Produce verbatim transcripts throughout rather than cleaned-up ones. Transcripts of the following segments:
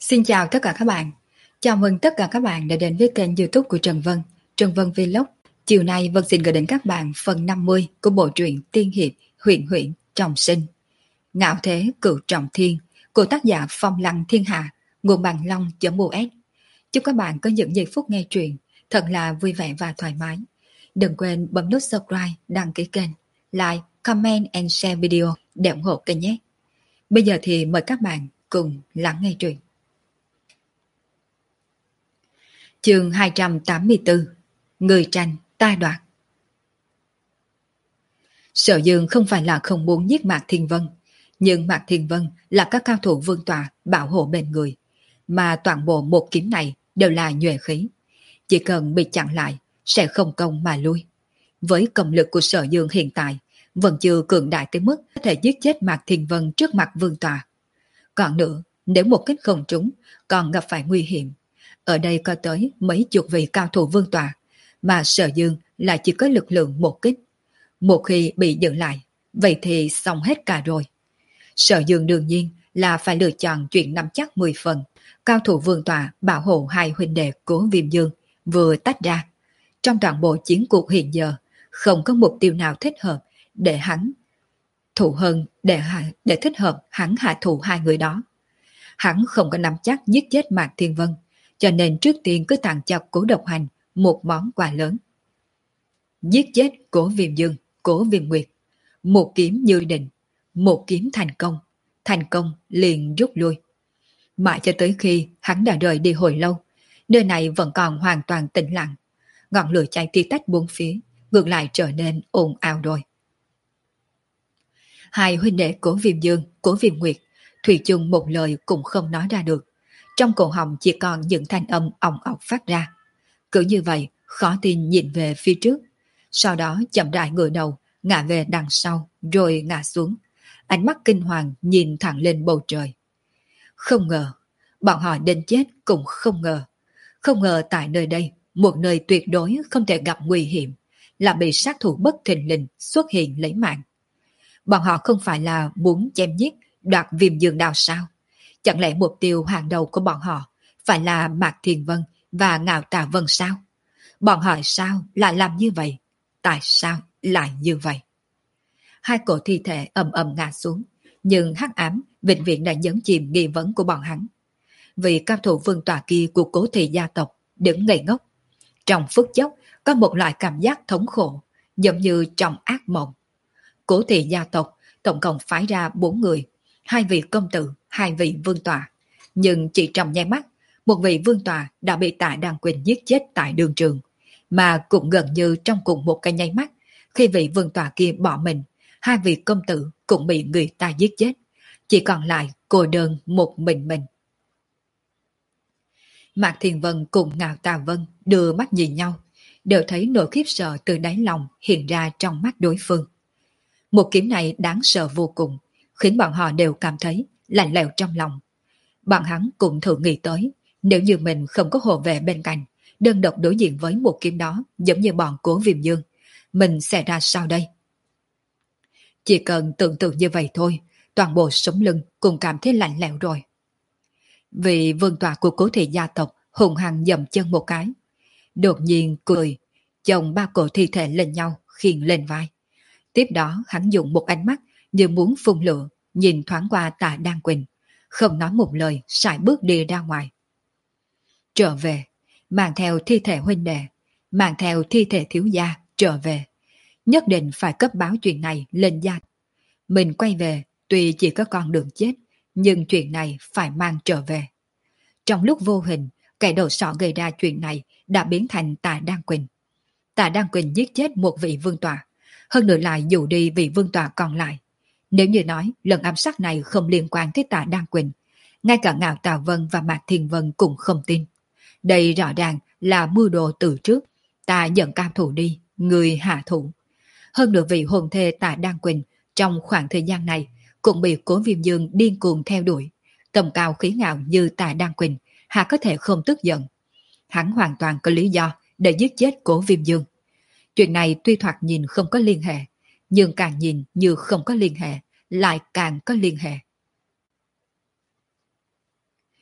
Xin chào tất cả các bạn. Chào mừng tất cả các bạn đã đến với kênh YouTube của Trần Vân, Trần Vân Vlog. Chiều nay Vân xin gửi đến các bạn phần năm mươi của bộ truyện tiên hiệp Huyền Huyễn Trọng Sinh. Ngạo thế cửu trọng thiên của tác giả Phong Lăng Thiên Hạ, nguồn bằng long.us. Chúc các bạn có những giây phút nghe truyện thật là vui vẻ và thoải mái. Đừng quên bấm nút subscribe, đăng ký kênh, like, comment and share video để ủng hộ kênh nhé. Bây giờ thì mời các bạn cùng lắng nghe truyện. Chương hai trăm tám mươi tư. Người tranh tai đoạt. Sở Dương không phải là không muốn giết Mạc Thiên Vân, nhưng Mạc Thiên Vân là các cao thủ vương tọa bảo hộ bên người, mà toàn bộ một kiếm này đều là nhuệ khí. Chỉ cần bị chặn lại, sẽ không công mà lui. Với công lực của Sở Dương hiện tại, vẫn chưa cường đại tới mức có thể giết chết Mạc Thiên Vân trước mặt vương tọa. Còn nữa, nếu một kích không trúng, còn gặp phải nguy hiểm. Ở đây có tới mấy chục vị cao thủ vương tọa, mà Sở Dương lại chỉ có lực lượng một kích. Một khi bị dừng lại, vậy thì xong hết cả rồi. Sở Dương đương nhiên là phải lựa chọn chuyện nắm chắc mười phần. Cao thủ vương tọa bảo hộ hai huynh đệ của Viêm Dương vừa tách ra. Trong toàn bộ chiến cuộc hiện giờ, không có mục tiêu nào thích hợp để hắn thủ hơn để, để thích hợp hắn hạ thủ hai người đó. Hắn không có nắm chắc giết chết Mạc Thiên Vân, cho nên trước tiên cứ tặng cho Cố Độc Hành một món quà lớn. Giết chết Cố Viêm Dương, Cố Viêm Nguyệt, một kiếm như định, một kiếm thành công, thành công liền rút lui. Mãi cho tới khi hắn đã rời đi hồi lâu, nơi này vẫn còn hoàn toàn tĩnh lặng, ngọn lửa cháy tí tách bốn phía, ngược lại trở nên ồn ào rồi. Hai huynh đệ Cố Viêm Dương, Cố Viêm Nguyệt, thủy chung một lời cũng không nói ra được. Trong cổ họng chỉ còn những thanh âm ong ọc phát ra. Cứ như vậy, khó tin nhìn về phía trước. Sau đó chậm rãi ngửa đầu, ngã về đằng sau, rồi ngã xuống. Ánh mắt kinh hoàng nhìn thẳng lên bầu trời. Không ngờ, bọn họ đến chết cũng không ngờ. Không ngờ tại nơi đây, một nơi tuyệt đối không thể gặp nguy hiểm, là bị sát thủ bất thình lình xuất hiện lấy mạng. Bọn họ không phải là muốn chém giết, đoạt Viêm Dương đao sao? Chẳng lẽ mục tiêu hàng đầu của bọn họ phải là Mạc Thiên Vân và Ngạo Tà Vân sao? Bọn họ sao lại làm như vậy? Tại sao lại như vậy? Hai cổ thi thể ầm ầm ngã xuống, nhưng hắc ám vĩnh viễn đã nhấn chìm nghi vấn của bọn hắn. Vì cao thủ vương tọa kia của Cố thị gia tộc đứng ngây ngốc. Trong phút chốc có một loại cảm giác thống khổ, giống như trong ác mộng. Cố thị gia tộc tổng cộng phái ra bốn người, hai vị công tử, hai vị vương tọa. Nhưng chỉ trong nháy mắt, một vị vương tọa đã bị Tạ Đăng Quỳnh giết chết tại đường trường. Mà cũng gần như trong cùng một cái nháy mắt, khi vị vương tọa kia bỏ mình, hai vị công tử cũng bị người ta giết chết. Chỉ còn lại cô đơn một mình mình. Mạc Thiên Vân cùng Ngạo Tà Vân đưa mắt nhìn nhau, đều thấy nỗi khiếp sợ từ đáy lòng hiện ra trong mắt đối phương. Một kiếm này đáng sợ vô cùng, khiến bọn họ đều cảm thấy lạnh lẽo trong lòng. Bọn hắn cũng thử nghĩ tới, nếu như mình không có hộ vệ bên cạnh, đơn độc đối diện với một kiếm đó giống như bọn Cố Viêm Dương, mình sẽ ra sao đây? Chỉ cần tưởng tượng như vậy thôi, toàn bộ sống lưng cũng cảm thấy lạnh lẽo rồi. Vị vương tọa của Cố thị gia tộc hùng hăng dậm chân một cái, đột nhiên cười, chồng ba cổ thi thể lên nhau khiêng lên vai. Tiếp đó hắn dùng một ánh mắt như muốn phun lửa, nhìn thoáng qua Tạ Đăng Quỳnh, không nói một lời, sải bước đi ra ngoài. Trở về, mang theo thi thể huynh đệ, mang theo thi thể thiếu gia trở về. Nhất định phải cấp báo chuyện này lên gia. Mình quay về, tuy chỉ có con đường chết, nhưng chuyện này phải mang trở về. Trong lúc vô hình, kẻ đầu sọ gây ra chuyện này đã biến thành Tạ Đăng Quỳnh. Tạ Đăng Quỳnh giết chết một vị vương tọa, hơn nữa lại dụ đi vị vương tọa còn lại. Nếu như nói lần ám sát này không liên quan tới Tạ Đăng Quỳnh, ngay cả Ngạo Tà Vân và Mạc Thiên Vân cũng không tin. Đây rõ ràng là mưu đồ từ trước. Ta dẫn cao thủ đi, người hạ thủ. Hơn nữa vị hồn thê Tạ Đăng Quỳnh trong khoảng thời gian này cũng bị Cố Viêm Dương điên cuồng theo đuổi. Tầm cao khí ngạo như Tạ Đăng Quỳnh, hà có thể không tức giận. Hắn hoàn toàn có lý do để giết chết Cố Viêm Dương. Chuyện này tuy thoạt nhìn không có liên hệ, nhưng càng nhìn như không có liên hệ, lại càng có liên hệ.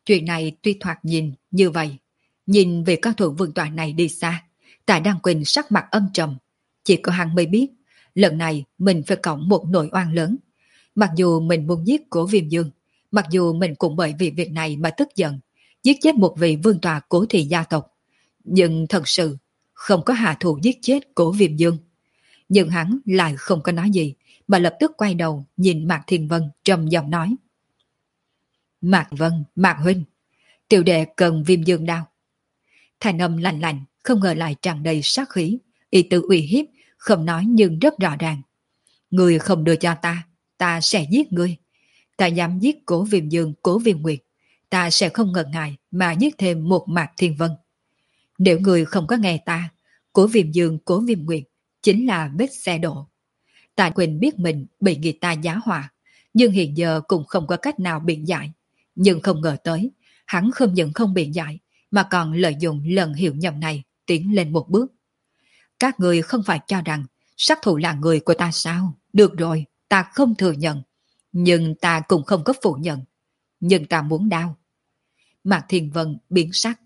Chuyện này tuy thoạt nhìn như vậy, nhìn về cao thủ vương tọa này đi xa, Tạ Đăng Quỳnh sắc mặt âm trầm. Chỉ có hắn mới biết, lần này mình phải cộng một nỗi oan lớn. Mặc dù mình muốn giết Cố Viêm Dương, mặc dù mình cũng bởi vì việc này mà tức giận, giết chết một vị vương tọa Cố thị gia tộc, nhưng thật sự không có hạ thủ giết chết Cố Viêm Dương. Nhưng hắn lại không có nói gì, mà lập tức quay đầu nhìn Mạc Thiên Vân trầm giọng nói. Mạc Vân, Mạc Huynh, tiểu đệ cần Viêm Dương đao. Thanh âm lạnh lạnh, không ngờ lại tràn đầy sát khí, ý tự uy hiếp, không nói nhưng rất rõ ràng. Người không đưa cho ta, ta sẽ giết ngươi. Ta dám giết Cố Viêm Dương, Cố Viêm Nguyệt, ta sẽ không ngần ngại mà giết thêm một Mạc Thiên Vân. Nếu người không có nghe ta, Cố Viêm Dương, Cố Viêm Nguyệt chính là vết xe đổ. Tạ Quỳnh biết mình bị người ta giá họa, nhưng hiện giờ cũng không có cách nào biện giải. Nhưng không ngờ tới, hắn không những không biện giải, mà còn lợi dụng lần hiểu nhầm này tiến lên một bước. Các người không phải cho rằng sát thủ là người của ta sao? Được rồi, ta không thừa nhận. Nhưng ta cũng không có phủ nhận. Nhưng ta muốn đau. Mạc Thiên Vân biến sắc.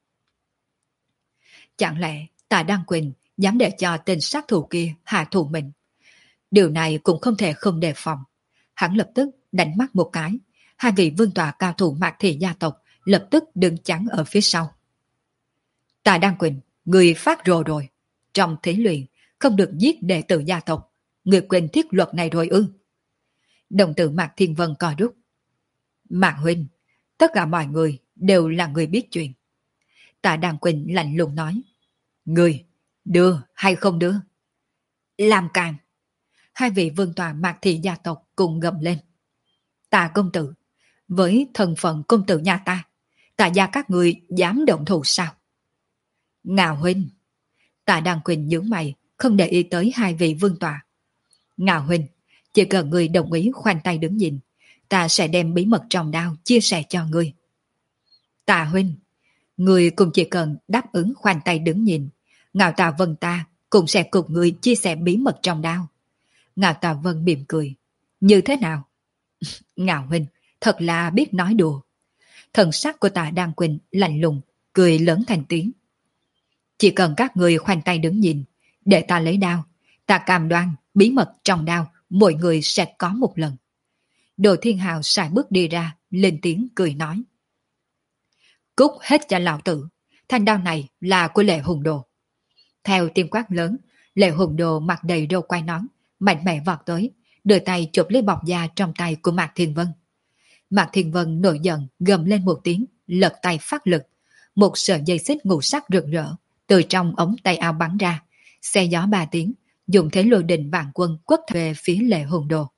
Chẳng lẽ Tạ Đăng Quỳnh dám để cho tên sát thủ kia hạ thủ mình? Điều này cũng không thể không đề phòng. Hắn lập tức đánh mắt một cái. Hai vị vương tọa cao thủ Mạc thị gia tộc lập tức đứng chắn ở phía sau. Tạ Đăng Quỳnh, người phát rồ rồi. Trong thí luyện, không được giết đệ tử gia tộc. Người quên thiết luật này rồi ư? Đồng tử Mạc Thiên Vân co rút. Mạc Huynh, tất cả mọi người đều là người biết chuyện. Tạ Đăng Quỳnh lạnh lùng nói. Người, đưa hay không đưa? Làm càn. Hai vị vương tọa Mạc thị gia tộc cùng gầm lên. Tạ công tử, với thân phận công tử nhà ta, Tạ gia các người dám động thủ sao? Ngạo Huynh. Tạ Đăng Quỳnh nhướng mày, không để ý tới hai vị vương tọa. Ngạo Huynh, chỉ cần người đồng ý khoanh tay đứng nhìn, ta sẽ đem bí mật trong đao chia sẻ cho ngươi. Tạ Huynh, người cũng chỉ cần đáp ứng khoanh tay đứng nhìn, Ngạo Tạ Vân ta cũng sẽ cùng người chia sẻ bí mật trong đao. Ngạo Tạ Vân mỉm cười. Như thế nào? Ngạo Huynh, thật là biết nói đùa. Thần sắc của Tạ Đăng Quỳnh lạnh lùng, cười lớn thành tiếng. Chỉ cần các người khoanh tay đứng nhìn, để ta lấy đao, ta cam đoan bí mật trong đao mỗi người sẽ có một lần. Đồ Thiên Hào sải bước đi ra, lên tiếng cười nói. Cút hết cho lão tử, thanh đao này là của Lệ Hùng Đồ. Theo tiếng quát lớn, Lệ Hùng Đồ mặt đầy râu quai nón, mạnh mẽ vọt tới, đưa tay chụp lấy bọc da trong tay của Mạc Thiên Vân. Mạc Thiên Vân nổi giận, gầm lên một tiếng, lật tay phát lực. Một sợi dây xích ngũ sắc rực rỡ từ trong ống tay áo bắn ra, xe gió ba tiếng, dùng thế lôi đình vạn quân quất về phía Lệ Hùng Đồ.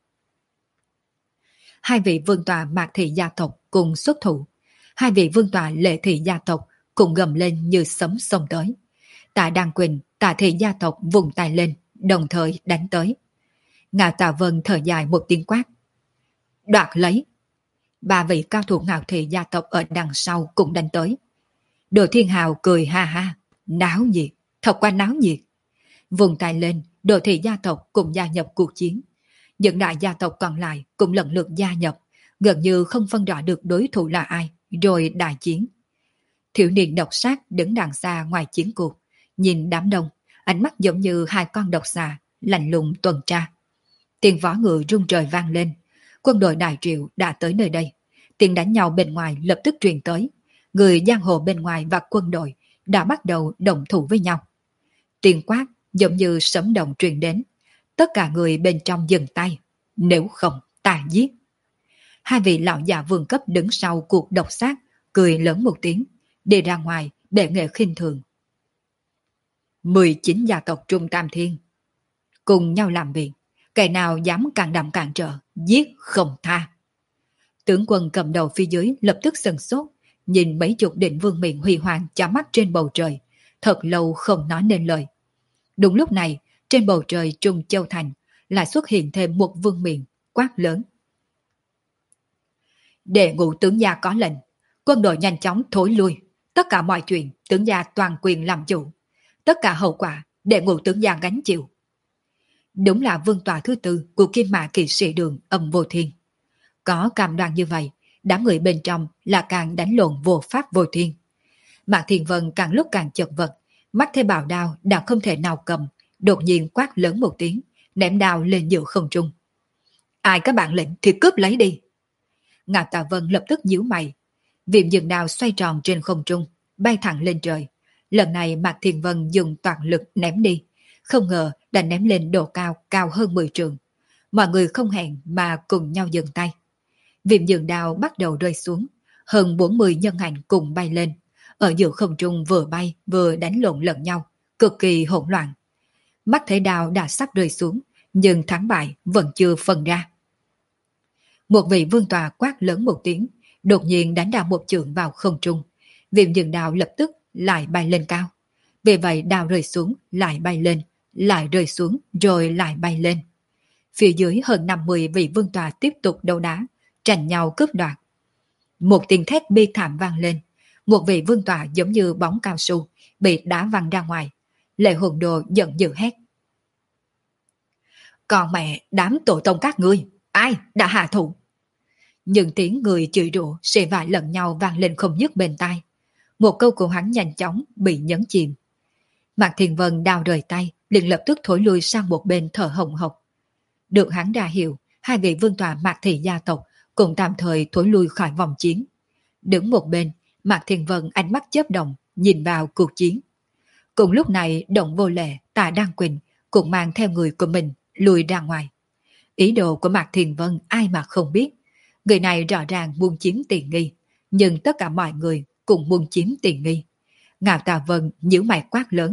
Hai vị vương tọa Mạc thị gia tộc cùng xuất thủ, hai vị vương tọa Lệ thị gia tộc cùng gầm lên như sấm xông tới. Tạ Đăng Quỳnh, Tạ thị gia tộc vùng tay lên, đồng thời đánh tới. Ngạo Tạ Vân thở dài một tiếng quát. Đoạt lấy. Ba vị cao thủ Ngạo thị gia tộc ở đằng sau cũng đánh tới. Đồ Thiên Hào cười ha ha. Náo nhiệt, thật quá náo nhiệt. Vùng tay lên, Đồ thị gia tộc cùng gia nhập cuộc chiến. Những đại gia tộc còn lại cũng lần lượt gia nhập, gần như không phân rõ được đối thủ là ai, rồi đại chiến. Thiếu niên độc sát đứng đằng xa ngoài chiến cuộc, nhìn đám đông, ánh mắt giống như hai con độc xà, lạnh lùng tuần tra. Tiếng võ ngựa rung trời vang lên, quân đội Đại Triệu đã tới nơi đây. Tiếng đánh nhau bên ngoài lập tức truyền tới, người giang hồ bên ngoài và quân đội đã bắt đầu đồng thủ với nhau. Tiếng quát giống như sấm động truyền đến, tất cả người bên trong dừng tay, nếu không ta giết. Hai vị lão già vương cấp đứng sau cuộc độc sát, cười lớn một tiếng, đi ra ngoài để nghệ khinh thường. mười chín gia tộc Trung Tam Thiên cùng nhau làm việc, kẻ nào dám càng đậm cản trở, giết không tha. Tướng quân cầm đầu phía dưới lập tức sừng sốt, nhìn mấy chục định vương miện huy hoàng chả mắt trên bầu trời, thật lâu không nói nên lời. Đúng lúc này, trên bầu trời Trung Châu Thành lại xuất hiện thêm một vương miện quát lớn. Để ngũ tướng gia có lệnh, quân đội nhanh chóng thối lui, tất cả mọi chuyện tướng gia toàn quyền làm chủ, tất cả hậu quả để ngũ tướng gia gánh chịu. Đúng là vương tọa thứ tư của Kim Mã Kỵ Sĩ Đường Âm Vô Thiên. Có cam đoan như vậy, đám người bên trong là càng đánh lộn vô pháp vô thiên. Mạc Thiên Vân càng lúc càng chật vật, mắt thấy bào đao đã không thể nào cầm, đột nhiên quát lớn một tiếng, ném đao lên giữa không trung. Ai có bản lĩnh thì cướp lấy đi. Ngạo Tà Vân lập tức nhíu mày. Viêm dừng đao xoay tròn trên không trung, bay thẳng lên trời. Lần này Mạc Thiên Vân dùng toàn lực ném đi, không ngờ đã ném lên độ cao cao hơn mười trượng. Mọi người không hẹn mà cùng nhau dừng tay. Viêm dừng đao bắt đầu rơi xuống, hơn bốn mươi nhân ảnh cùng bay lên. Ở giữa không trung vừa bay vừa đánh lộn lẫn nhau, cực kỳ hỗn loạn. Mắt thấy đao đã sắp rơi xuống, nhưng thắng bại vẫn chưa phân ra. Một vị vương tòa quát lớn một tiếng, đột nhiên đánh đao một chưởng vào không trung. Viêm dừng đao lập tức lại bay lên cao. Vì vậy đao rơi xuống, lại bay lên, lại rơi xuống, rồi lại bay lên. Phía dưới hơn năm mươi vị vương tòa tiếp tục đấu đá, tranh nhau cướp đoạt. Một tiếng thét bi thảm vang lên. Một vị vương tòa giống như bóng cao su, bị đá văng ra ngoài. Lệ Hồn Đồ giận dữ hét. Còn mẹ, đám tổ tông các ngươi, ai đã hạ thủ? Những tiếng người chửi rủa xề vải lẫn nhau vang lên không dứt bên tai. Một câu của hắn nhanh chóng bị nhấn chìm. Mạc Thiên Vân đao rời tay, liền lập tức thối lui sang một bên thở hồng hộc. Được hắn ra hiệu, hai vị vương tòa Mạc Thị gia tộc cũng tạm thời thối lui khỏi vòng chiến. Đứng một bên, Mạc Thiên Vân ánh mắt chớp động, nhìn vào cuộc chiến. Cùng lúc này, Động Vô Lệ, Tạ Đăng Quỳnh cũng mang theo người của mình lùi ra ngoài. Ý đồ của Mạc Thiên Vân ai mà không biết. Người này rõ ràng muốn chiếm tiện nghi, nhưng tất cả mọi người cũng muốn chiếm tiện nghi. Ngạo Tà Vân nhíu mày quát lớn.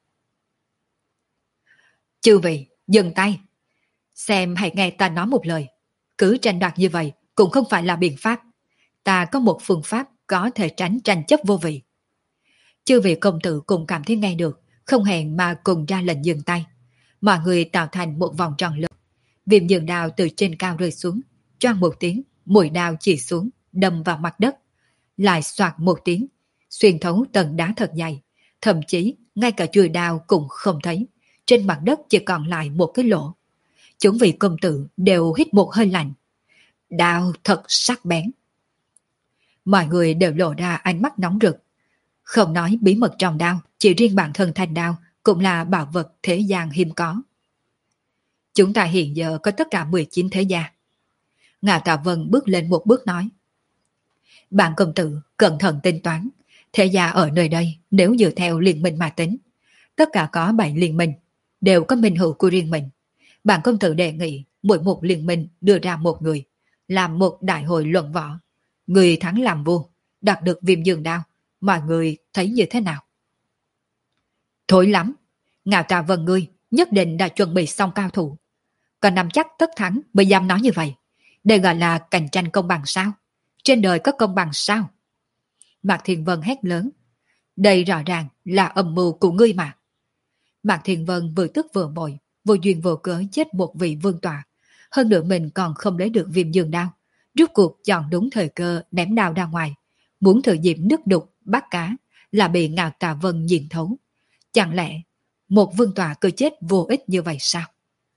Chư vị, dừng tay. Xem hãy nghe ta nói một lời. Cứ tranh đoạt như vậy cũng không phải là biện pháp. Ta có một phương pháp có thể tránh tranh chấp vô vị. Chư vị công tử cùng cảm thấy nghe được, không hẹn mà cùng ra lệnh dừng tay. Mọi người tạo thành một vòng tròn lớn. Viêm dường đao từ trên cao rơi xuống, choang một tiếng, mũi đao chỉ xuống, đâm vào mặt đất. Lại xoạt một tiếng, xuyên thấu tầng đá thật dày. Thậm chí, ngay cả chùi đao cũng không thấy. Trên mặt đất chỉ còn lại một cái lỗ. Chúng vị công tử đều hít một hơi lạnh. Đao thật sắc bén. Mọi người đều lộ ra ánh mắt nóng rực. Không nói bí mật trong đao, chỉ riêng bản thân thanh đao cũng là bảo vật thế gian hiếm có. Chúng ta hiện giờ có tất cả mười chín thế gia. Ngạo Tạ Vân bước lên một bước nói. Bạn công tử cẩn thận tính toán, thế gia ở nơi đây nếu dựa theo liên minh mà tính, tất cả có bảy liên minh, đều có minh hữu của riêng mình. Bạn công tử đề nghị mỗi một liên minh đưa ra một người, làm một đại hội luận võ. Người thắng làm vua, đạt được viêm dương đao. Mọi người thấy như thế nào? Thối lắm. Ngạo Tạ Vân ngươi nhất định đã chuẩn bị xong cao thủ. Còn nắm chắc tất thắng mới dám nói như vậy. Đây gọi là cạnh tranh công bằng sao? Trên đời có công bằng sao? Mạc Thiên Vân hét lớn. Đây rõ ràng là âm mưu của ngươi mà. Mạc Thiên Vân vừa tức vừa bội, vô duyên vô cớ chết một vị vương tọa. Hơn nữa mình còn không lấy được viêm dương đao. Rút cuộc chọn đúng thời cơ ném đao ra ngoài. Muốn thử dịp nước đục, bắt cá, là bị Ngạo Tạ Vân nhìn thấu. Chẳng lẽ một vương tọa cơ chết vô ích như vậy sao?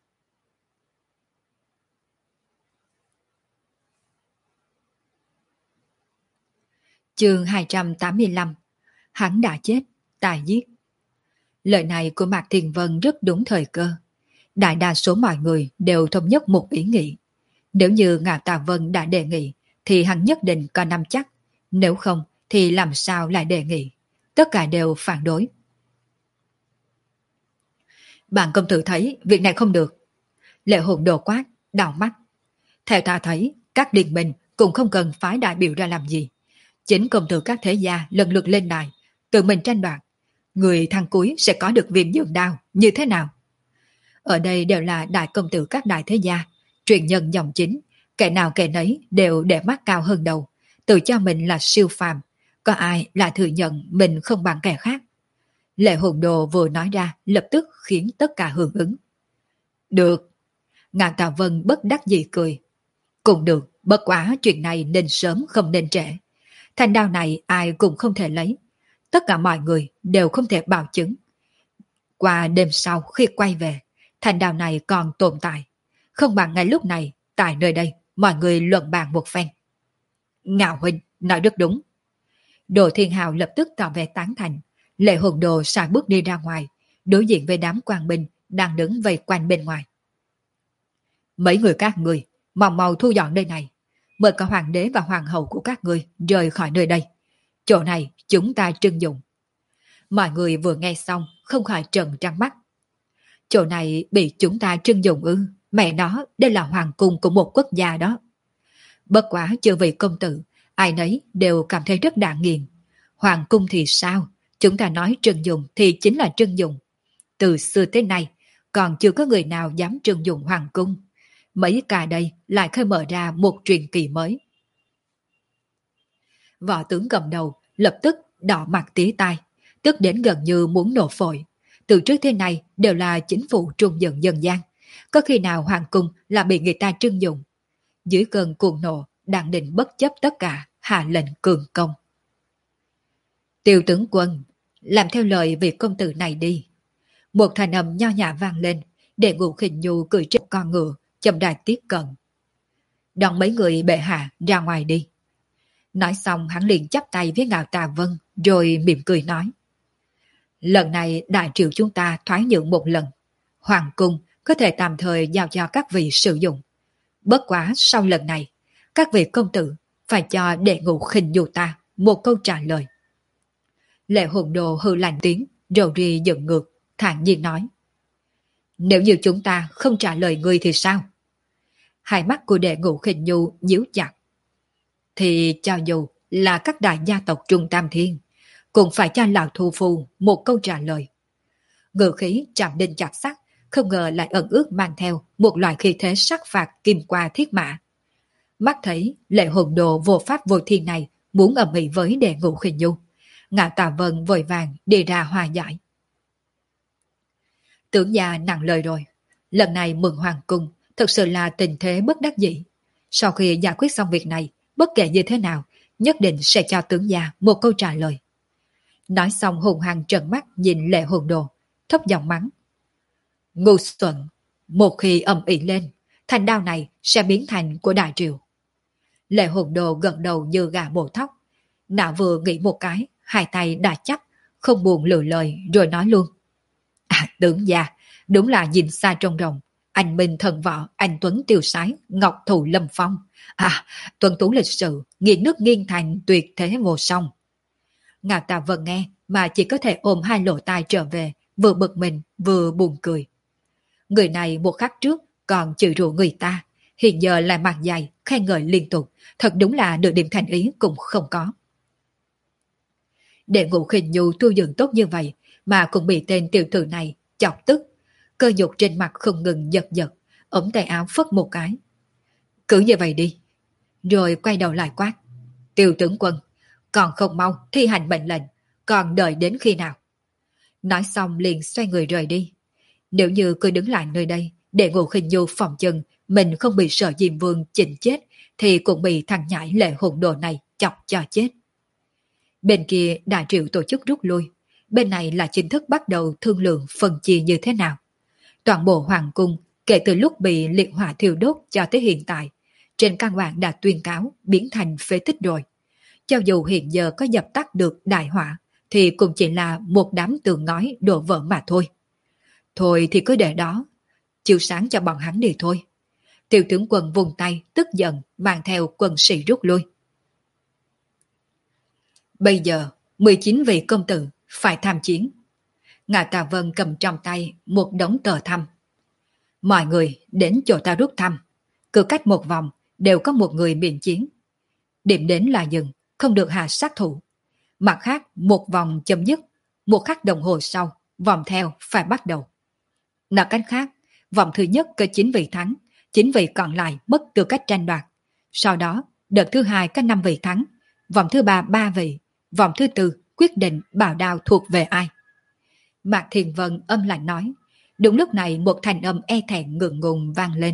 Chương hai trăm tám mươi lăm. Hắn đã chết, ta giết. Lời này của Mạc Thiên Vân rất đúng thời cơ. Đại đa số mọi người đều thống nhất một ý nghĩ. Nếu như Ngạo Tạ Vân đã đề nghị, thì hắn nhất định có nắm chắc. Nếu không, thì làm sao lại đề nghị? Tất cả đều phản đối. Bạn công tử thấy việc này không được. Lệ Hồn Đồ quát, đảo mắt. Theo ta thấy, các liên minh cũng không cần phái đại biểu ra làm gì. Chính công tử các thế gia lần lượt lên đài, tự mình tranh đoạt. Người thăng cuối sẽ có được viêm dương đao, như thế nào? Ở đây đều là đại công tử các đại thế gia, truyền nhân dòng chính, kẻ nào kẻ nấy đều để mắt cao hơn đầu, tự cho mình là siêu phàm, có ai lại thừa nhận mình không bằng kẻ khác. Lệ Hồn Đồ vừa nói ra lập tức khiến tất cả hưởng ứng. Được. Ngạn Tạ Vân bất đắc dĩ cười. Cũng được, bất quá chuyện này nên sớm không nên trễ. Thanh đao này ai cũng không thể lấy. Tất cả mọi người đều không thể bảo chứng. Qua đêm sau khi quay về, thanh đao này còn tồn tại. Không bằng ngay lúc này, tại nơi đây, mọi người luận bàn một phen. Ngạo huynh, nói rất đúng. Đồ Thiên Hào lập tức tỏ vẻ tán thành. Lệ Hồn Đồ xài bước đi ra ngoài, đối diện với đám quan binh đang đứng vây quanh bên ngoài. Mấy người các người, mau mau thu dọn nơi này. Mời cả hoàng đế và hoàng hậu của các người rời khỏi nơi đây. Chỗ này chúng ta trưng dụng. Mọi người vừa nghe xong không khỏi trợn trắng mắt. Chỗ này bị chúng ta trưng dụng ư? Mẹ nó, đây là hoàng cung của một quốc gia đó. Bất quá chưa vị công tử, ai nấy đều cảm thấy rất đạ nghiền. Hoàng cung thì sao? Chúng ta nói trưng dụng thì chính là trưng dụng. Từ xưa tới nay, còn chưa có người nào dám trưng dụng hoàng cung. Mấy ca đây lại khơi mở ra một truyền kỳ mới. Võ tướng cầm đầu lập tức đỏ mặt tía tai, tức đến gần như muốn nổ phổi. Từ trước thế này đều là chính phủ trung dựng dân gian. Có khi nào hoàng cung là bị người ta trưng dụng. Dưới cơn cuồng nộ, đang định bất chấp tất cả, hạ lệnh cường công. Tiêu tướng quân, làm theo lời vị công tử này đi. Một thanh âm nho nhã vang lên, để Ngũ Khinh Nhu cười trên con ngựa, chậm rãi tiếp cận. Đón mấy người bệ hạ ra ngoài đi. Nói xong hắn liền chắp tay với Ngạo Tà Vân, rồi mỉm cười nói. Lần này đại triều chúng ta thoái nhượng một lần. Hoàng cung có thể tạm thời giao cho các vị sử dụng. Bất quá sau lần này, các vị công tử phải cho đệ Ngũ Khinh Nhu ta một câu trả lời. Lệ Hồn Đồ hư lạnh tiếng, rồi ri dựng ngược, thản nhiên nói. Nếu như chúng ta không trả lời ngươi thì sao? Hai mắt của đệ Ngũ Khinh Nhu nhíu chặt. Thì cho dù là các đại gia tộc Trung Tam Thiên, cũng phải cho lão thu phu một câu trả lời. Ngự khí chạm đinh chặt sắt, không ngờ lại ẩn ước mang theo một loại khí thế sắc phạt kim qua thiết mã. Mắt thấy Lệ Hồn Đồ vô pháp vô thiên này muốn ầm ĩ với đệ Ngũ Khinh Nhu, Ngạo Tà Vân vội vàng đi ra hòa giải. Tưởng gia nặng lời rồi, lần này mừng hoàng cung thực sự là tình thế bất đắc dĩ. Sau khi giải quyết xong việc này, bất kể như thế nào, nhất định sẽ cho tướng gia một câu trả lời. Nói xong hùng hăng trợn mắt nhìn Lệ Hồn Đồ, thấp giọng mắng. Ngu xuẩn, một khi ầm ĩ lên, thành đao này sẽ biến thành của đại triều. Lệ Hồn Đồ gật đầu như gà bổ thóc, nào vừa nghĩ một cái, hai tay đã chắp, không buồn lừa lời rồi nói luôn. À, tướng gia, đúng là nhìn xa trông rộng, anh minh thần võ, anh tuấn tiêu sái, ngọc thụ lâm phong. À, tuấn tú lịch sự, nghiêng nước nghiêng thành tuyệt thế vô song. Ngạo Tà Vân nghe mà chỉ có thể ôm hai lỗ tai trở về, vừa bực mình vừa buồn cười. Người này một khắc trước còn chửi rủa người ta, hiện giờ lại mặt dày, khen ngợi liên tục, thật đúng là nửa điểm thành ý cũng không có. Đệ Ngũ Khinh Nhu tu dưỡng tốt như vậy mà cũng bị tên tiểu tử này chọc tức, cơ nhục trên mặt không ngừng giật giật, ống tay áo phất một cái. Cứ như vậy đi. Rồi quay đầu lại quát. Tiêu tướng quân, còn không mau thi hành mệnh lệnh, còn đợi đến khi nào? Nói xong liền xoay người rời đi. Nếu như cứ đứng lại nơi đây, để Ngũ Khinh Nhu phòng chân mình không bị Sở Diêm Vương chỉnh chết, thì cũng bị thằng nhãi Lệ Hồn Đồ này chọc cho chết. Bên kia đại triệu tổ chức rút lui, bên này là chính thức bắt đầu thương lượng phân chia như thế nào. Toàn bộ hoàng cung kể từ lúc bị liệt hỏa thiêu đốt cho tới hiện tại, trên căn bản đã tuyên cáo biến thành phế tích rồi. Cho dù hiện giờ có dập tắt được đại hỏa, thì cũng chỉ là một đám tường ngói đổ vỡ mà thôi. Thôi thì cứ để đó, chiếu sáng cho bọn hắn đi thôi. Tiêu tướng quân vùng tay tức giận mang theo quân sĩ rút lui. Bây giờ, mười chín vị công tử phải tham chiến. Ngạo Tà Vân cầm trong tay một đống tờ thăm. Mọi người đến chỗ ta rút thăm. Cứ cách một vòng đều có một người miễn chiến. Điểm đến là dừng, không được hạ sát thủ. Mặt khác, một vòng chấm dứt, một khắc đồng hồ sau, vòng theo phải bắt đầu. Nói cách khác, vòng thứ nhất có chín vị thắng, chín vị còn lại mất tư cách tranh đoạt. Sau đó, đợt thứ hai có năm vị thắng, vòng thứ ba ba vị, vòng thứ tư quyết định bảo đao thuộc về ai. Mạc Thiền Vân âm lạnh nói. Đúng lúc này một thanh âm e thẹn ngượng ngùng vang lên.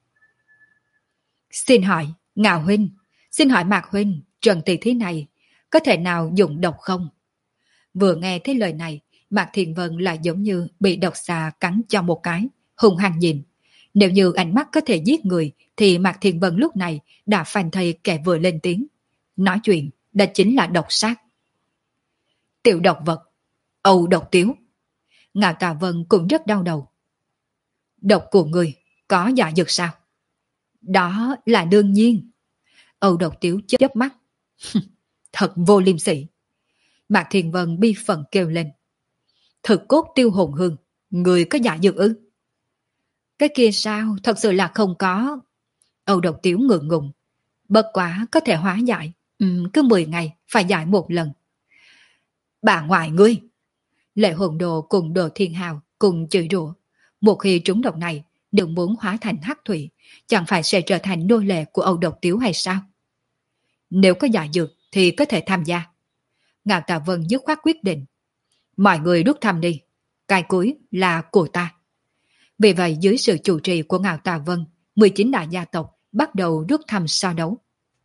Xin hỏi, Ngạo huynh, xin hỏi Mạc huynh, trận tỷ thí này có thể nào dùng độc không? Vừa nghe thấy lời này, Mạc Thiền Vân lại giống như bị độc xà cắn cho một cái, hung hăng nhìn. Nếu như ánh mắt có thể giết người, thì Mạc Thiền Vân lúc này đã phanh thây kẻ vừa lên tiếng. nói chuyện đã chính là độc sát. Tiểu độc vật, Âu độc tiếu. Ngạo Tà Vân cũng rất đau đầu. Độc của người có giả dược sao? Đó là đương nhiên. Âu độc tiếu chớp mắt. Thật vô liêm sỉ. Mạc Thiên Vân bi phận kêu lên. Thực cốt tiêu hồn hương, người có giả dược ư? Cái kia sao, thật sự là không có. Âu độc tiếu ngượng ngùng. Bất quá có thể hóa giải, ừ, cứ mười ngày phải giải một lần. Bà ngoại ngươi. Lệ hồn đồ cùng đồ thiên hào cùng chửi rủa. Một khi trúng độc này, đừng muốn hóa thành hắc thủy, chẳng phải sẽ trở thành nô lệ của Âu độc tiếu hay sao? Nếu có giả dược thì có thể tham gia. Ngạo Tà Vân dứt khoát quyết định. Mọi người rút thăm đi, cái cuối là của ta. Vì vậy dưới sự chủ trì của Ngạo Tà Vân, mười chín đại gia tộc bắt đầu rút thăm so đấu.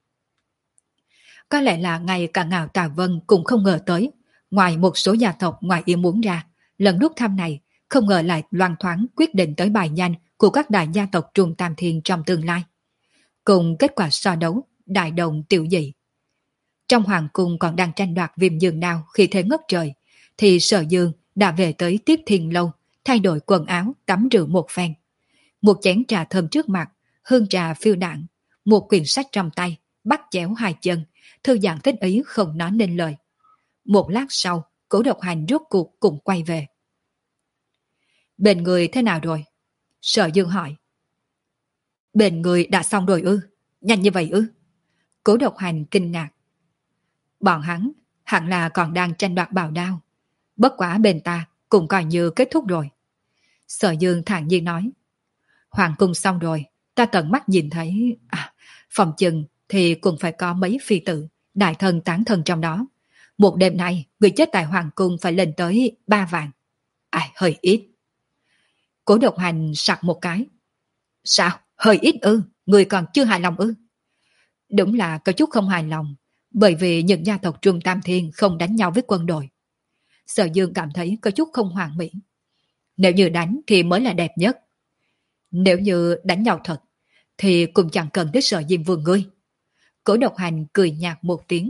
Có lẽ là ngay cả Ngạo Tà Vân cũng không ngờ tới, ngoài một số gia tộc ngoài ý muốn ra, lần rút thăm này không ngờ lại loan thoáng quyết định tới bài danh của các đại gia tộc Trung Tam Thiên trong tương lai. Cùng kết quả so đấu, đại đồng tiểu dị. Trong hoàng cung còn đang tranh đoạt viêm dương đao khi thế ngất trời, thì Sở Dương đã về tới Tiếp Thiên Lâu, thay đổi quần áo, tắm rửa một phen. Một chén trà thơm trước mặt, hương trà phiêu đạn, một quyển sách trong tay, bắt chéo hai chân, thư giãn thích ý không nói nên lời. Một lát sau, Cố Độc Hành rốt cuộc cũng quay về. Bên người thế nào rồi? Sở Dương hỏi. Bên người đã xong rồi ư? Nhanh như vậy ư? Cố Độc Hành kinh ngạc. Bọn hắn hẳn là còn đang tranh đoạt bào đao. Bất quá bên ta cũng coi như kết thúc rồi. Sở Dương thản nhiên nói. Hoàng cung xong rồi, ta tận mắt nhìn thấy... À, phòng chừng thì cũng phải có mấy phi tử, đại thần tán thần trong đó. Một đêm nay, người chết tại Hoàng cung phải lên tới ba vạn. Ai, hơi ít. Cố Độc Hành sặc một cái. Sao? Hơi ít ư? Người còn chưa hài lòng ư? Đúng là có chút không hài lòng, bởi vì những gia tộc Trung Tam Thiên không đánh nhau với quân đội. Sở Dương cảm thấy có chút không hoàn mỹ. Nếu như đánh thì mới là đẹp nhất. Nếu như đánh nhau thật, thì cũng chẳng cần tới Sở Diêm Vương ngươi. Cố Độc Hành cười nhạt một tiếng.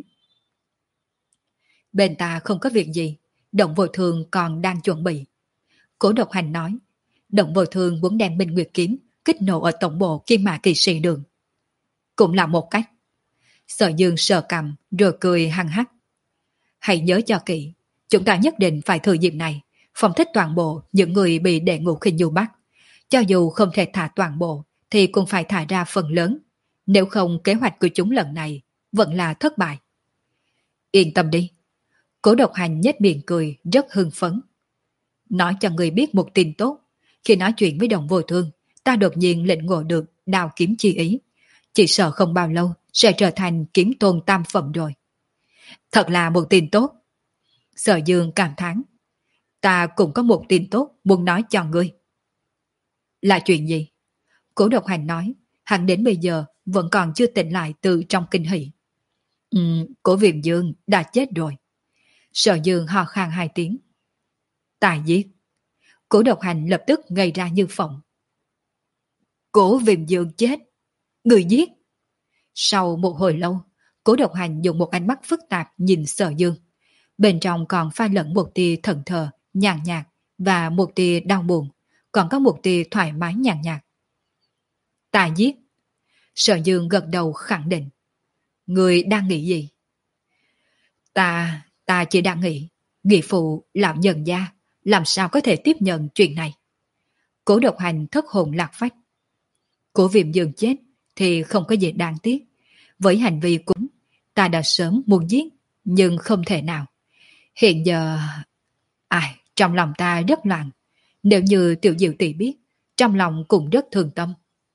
Bên ta không có việc gì, Động Vô Thường còn đang chuẩn bị. Cố Độc Hành nói, Động Vô Thường muốn đem Minh Nguyệt Kiếm kích nổ ở tổng bộ Kim Mã Kỳ Sĩ Đường. Cũng là một cách. Sở Dương sờ cằm rồi cười hăng hắc. Hãy nhớ cho kỹ, chúng ta nhất định phải thừa dịp này, phong thích toàn bộ những người bị đệ ngũ khinh du bắt. Cho dù không thể thả toàn bộ, thì cũng phải thả ra phần lớn. Nếu không kế hoạch của chúng lần này vẫn là thất bại. Yên tâm đi. Cố Độc Hành nhếch miệng cười rất hưng phấn. Nói cho người biết một tin tốt. Khi nói chuyện với Động Vô Thương, ta đột nhiên lĩnh ngộ được đao kiếm chi ý. Chỉ sợ không bao lâu sẽ trở thành kiếm tôn tam phẩm rồi. Thật là một tin tốt. Sở Dương cảm thán. Ta cũng có một tin tốt muốn nói cho ngươi. Là chuyện gì? Cố Độc Hành nói, hắn đến bây giờ vẫn còn chưa tỉnh lại từ trong kinh hỉ. Ừ, Cố Viêm Dương đã chết rồi. Sở Dương ho khan hai tiếng. Ta giết. Cố Độc Hành lập tức ngây ra như phỏng. Cố Viêm Dương chết. Người giết. Sau một hồi lâu, Cố Độc Hành dùng một ánh mắt phức tạp nhìn Sở Dương. Bên trong còn pha lẫn một tia thần thờ, nhàn nhạt và một tia đau buồn, còn có một tia thoải mái nhàn nhạt. Ta giết. Sở Dương gật đầu khẳng định. Người đang nghĩ gì? Ta, ta chỉ đang nghĩ, nghĩa phụ lão nhân gia làm sao có thể tiếp nhận chuyện này. Cố Độc Hành thất hồn lạc phách. Cố Viêm Dương chết thì không có gì đáng tiếc. Với hành vi cúng, ta đã sớm muốn giết, nhưng không thể nào. Hiện giờ... Ai, trong lòng ta rất loạn. Nếu như Tiểu Diệu tỷ biết, trong lòng cũng rất thương tâm.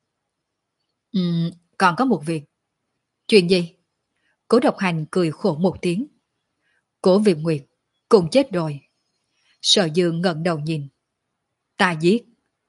Ừm, còn có một việc. Chuyện gì? Cố Độc Hành cười khổ một tiếng. Cố Viêm Nguyệt cũng chết rồi. Sở Dương ngẩng đầu nhìn. Ta giết.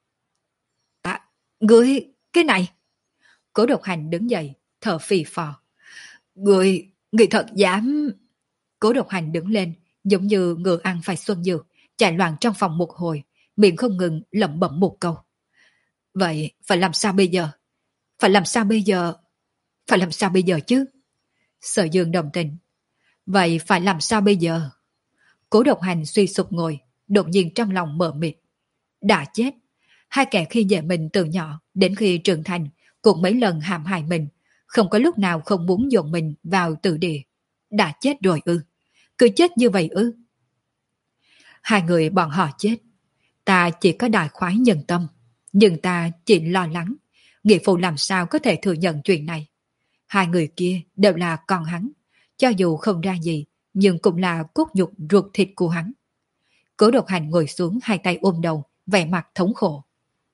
À, ngươi, cái này. Cố Độc Hành đứng dậy, thở phì phò. Ngươi, ngươi thật dám... Cố Độc Hành đứng lên, giống như ngựa ăn phải xuân dược, chạy loạn trong phòng một hồi, miệng không ngừng lẩm bẩm một câu. Vậy, phải làm sao bây giờ? Phải làm sao bây giờ? Phải làm sao bây giờ chứ? Sở Dương đồng tình. Vậy phải làm sao bây giờ? Cố Độc Hành suy sụp ngồi, đột nhiên trong lòng mờ mịt. Đã chết. Hai kẻ khi dễ mình từ nhỏ đến khi trưởng thành cũng mấy lần hãm hại mình, không có lúc nào không muốn dồn mình vào tử địa. Đã chết rồi ư? Cứ chết như vậy ư? Hai người bọn họ chết. Ta chỉ có đại khoái nhân tâm, nhưng ta chỉ lo lắng, nghĩa phụ làm sao có thể thừa nhận chuyện này. Hai người kia đều là con hắn, cho dù không ra gì, nhưng cũng là cốt nhục ruột thịt của hắn. Cố Độc Hành ngồi xuống hai tay ôm đầu, vẻ mặt thống khổ.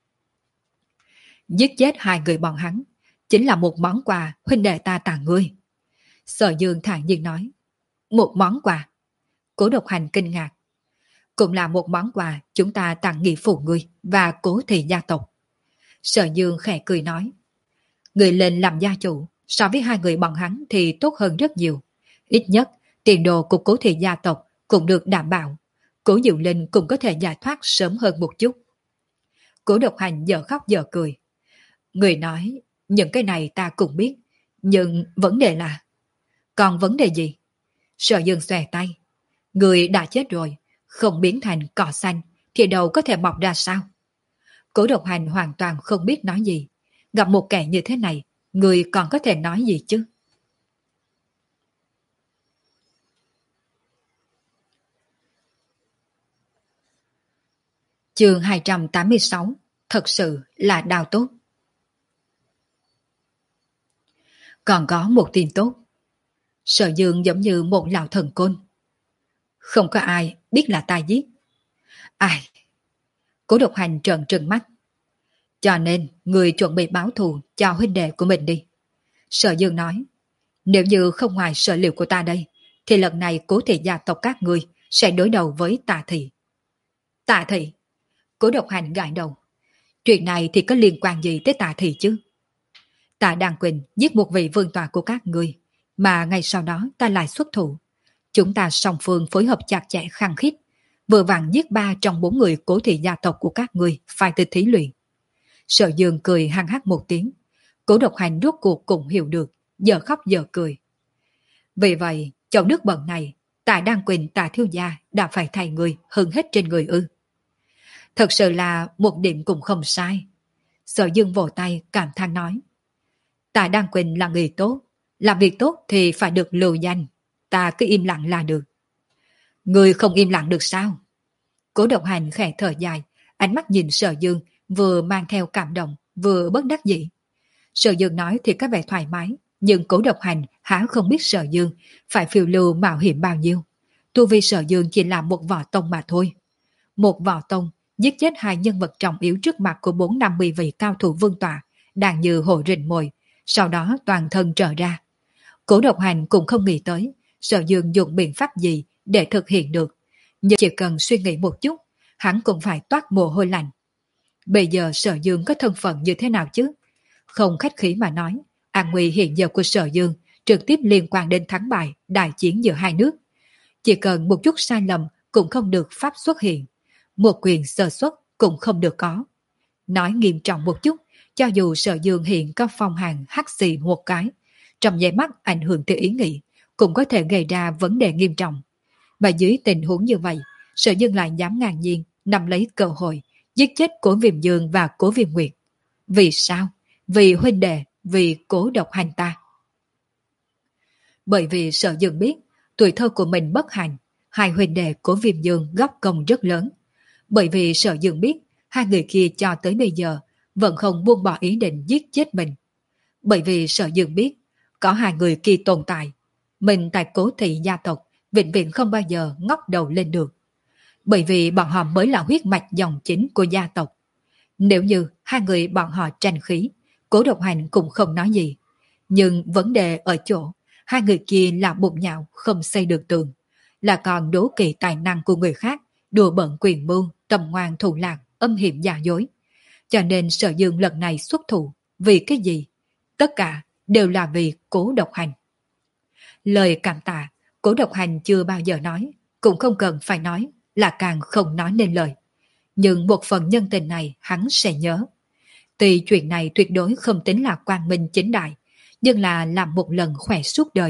Giết chết hai người bọn hắn, chính là một món quà huynh đệ ta tặng ngươi. Sở Dương thản nhiên nói. Một món quà? Cố Độc Hành kinh ngạc. Cũng là một món quà chúng ta tặng nghĩa phụ ngươi và Cố thị gia tộc. Sở Dương khẽ cười nói. Người lên làm gia chủ, so với hai người bọn hắn thì tốt hơn rất nhiều. Ít nhất, tiền đồ của Cố thị gia tộc cũng được đảm bảo. Cố Diệu Linh cũng có thể giải thoát sớm hơn một chút. Cố Độc Hành dở khóc dở cười. Người nói, những cái này ta cũng biết, nhưng vấn đề là... Còn vấn đề gì? Sở Dương xòe tay. Người đã chết rồi, không biến thành cỏ xanh, thì đầu có thể mọc ra sao? Cố Độc Hành hoàn toàn không biết nói gì. Gặp một kẻ như thế này, người còn có thể nói gì chứ? Chương hai trăm tám mươi sáu. Thật sự là đau tốt. Còn có một tin tốt. Sở Dương giống như một lão thần côn. Không có ai biết là ta giết. Ai? Cố Độc Hành trợn trừng mắt. Cho nên người chuẩn bị báo thù cho huynh đệ của mình đi. Sở Dương nói. Nếu như không ngoài sở liệu của ta đây, thì lần này Cố thị gia tộc các ngươi sẽ đối đầu với Tà thị. Tà thị? Cố Độc Hành gãi đầu. Chuyện này thì có liên quan gì tới Tà thị chứ? Ta Đan Quỳnh giết một vị vương tọa của các ngươi, mà ngay sau đó ta lại xuất thủ. Chúng ta song phương phối hợp chặt chẽ khăng khít, vừa vặn giết ba trong bốn người Cố thị gia tộc của các ngươi phải từ thí luyện. Sở Dương cười hăng hắc một tiếng. Cố Độc Hành rốt cuộc cũng hiểu được, giờ khóc giờ cười. Vì vậy, chậu nước bẩn này, Tạ Đan Quỳnh Tạ thiếu gia đã phải thay người hưng hết trên người ư? Thật sự là một điểm cũng không sai. Sở Dương vỗ tay cảm thán nói. Tạ Đan Quỳnh là người tốt, làm việc tốt thì phải được lưu danh, ta cứ im lặng là được. Người không im lặng được sao? Cố Độc Hành khẽ thở dài, ánh mắt nhìn Sở Dương vừa mang theo cảm động, vừa bất đắc dĩ. Sở Dương nói thì có vẻ thoải mái, nhưng Cố Độc Hành há không biết Sở Dương phải phiêu lưu mạo hiểm bao nhiêu. Tu vi Sở Dương chỉ là một võ tông mà thôi. Một võ tông giết chết hai nhân vật trọng yếu trước mặt của bốn năm mươi vị cao thủ vương tọa, đang như hổ rình mồi, sau đó toàn thân trở ra. Cố Độc Hành cũng không nghĩ tới Sở Dương dùng biện pháp gì để thực hiện được, nhưng chỉ cần suy nghĩ một chút, hắn cũng phải toát mồ hôi lạnh. Bây giờ Sở Dương có thân phận như thế nào chứ? Không khách khí mà nói, an nguy hiện giờ của Sở Dương trực tiếp liên quan đến thắng bại đại chiến giữa hai nước. Chỉ cần một chút sai lầm cũng không được pháp xuất hiện, một quyền sơ suất cũng không được có. Nói nghiêm trọng một chút, cho dù Sở Dương hiện có phong hàn hắc xì một cái, trong giây mắt ảnh hưởng tới ý nghĩ, cũng có thể gây ra vấn đề nghiêm trọng. Và dưới tình huống như vậy, Sở Dương lại dám ngang nhiên nắm lấy cơ hội giết chết Cố Viêm Dương và Cố Viêm Nguyệt. Vì sao? Vì huynh đệ, vì Cố Độc Hành ta. Bởi vì Sở Dương biết tuổi thơ của mình bất hạnh, hai huynh đệ Cố Viêm Dương góp công rất lớn. Bởi vì Sở Dương biết hai người kia cho tới bây giờ vẫn không buông bỏ ý định giết chết mình. Bởi vì Sở Dương biết có hai người kia tồn tại, mình tại Cố thị gia tộc vĩnh viễn không bao giờ ngóc đầu lên được. Bởi vì bọn họ mới là huyết mạch dòng chính của gia tộc. Nếu như hai người bọn họ tranh khí, Cố Độc Hành cũng không nói gì. Nhưng vấn đề ở chỗ, hai người kia là bụng nhạo không xây được tường, là còn đố kỵ tài năng của người khác, đùa bận quyền mưu, tầm ngoan thủ lạc, âm hiểm giả dối. Cho nên Sở Dương lần này xuất thủ, vì cái gì? Tất cả đều là vì Cố Độc Hành. Lời cảm tạ, Cố Độc Hành chưa bao giờ nói, cũng không cần phải nói, là càng không nói nên lời. Nhưng một phần nhân tình này hắn sẽ nhớ. Tuy chuyện này tuyệt đối không tính là quang minh chính đại, nhưng là làm một lần khỏe suốt đời,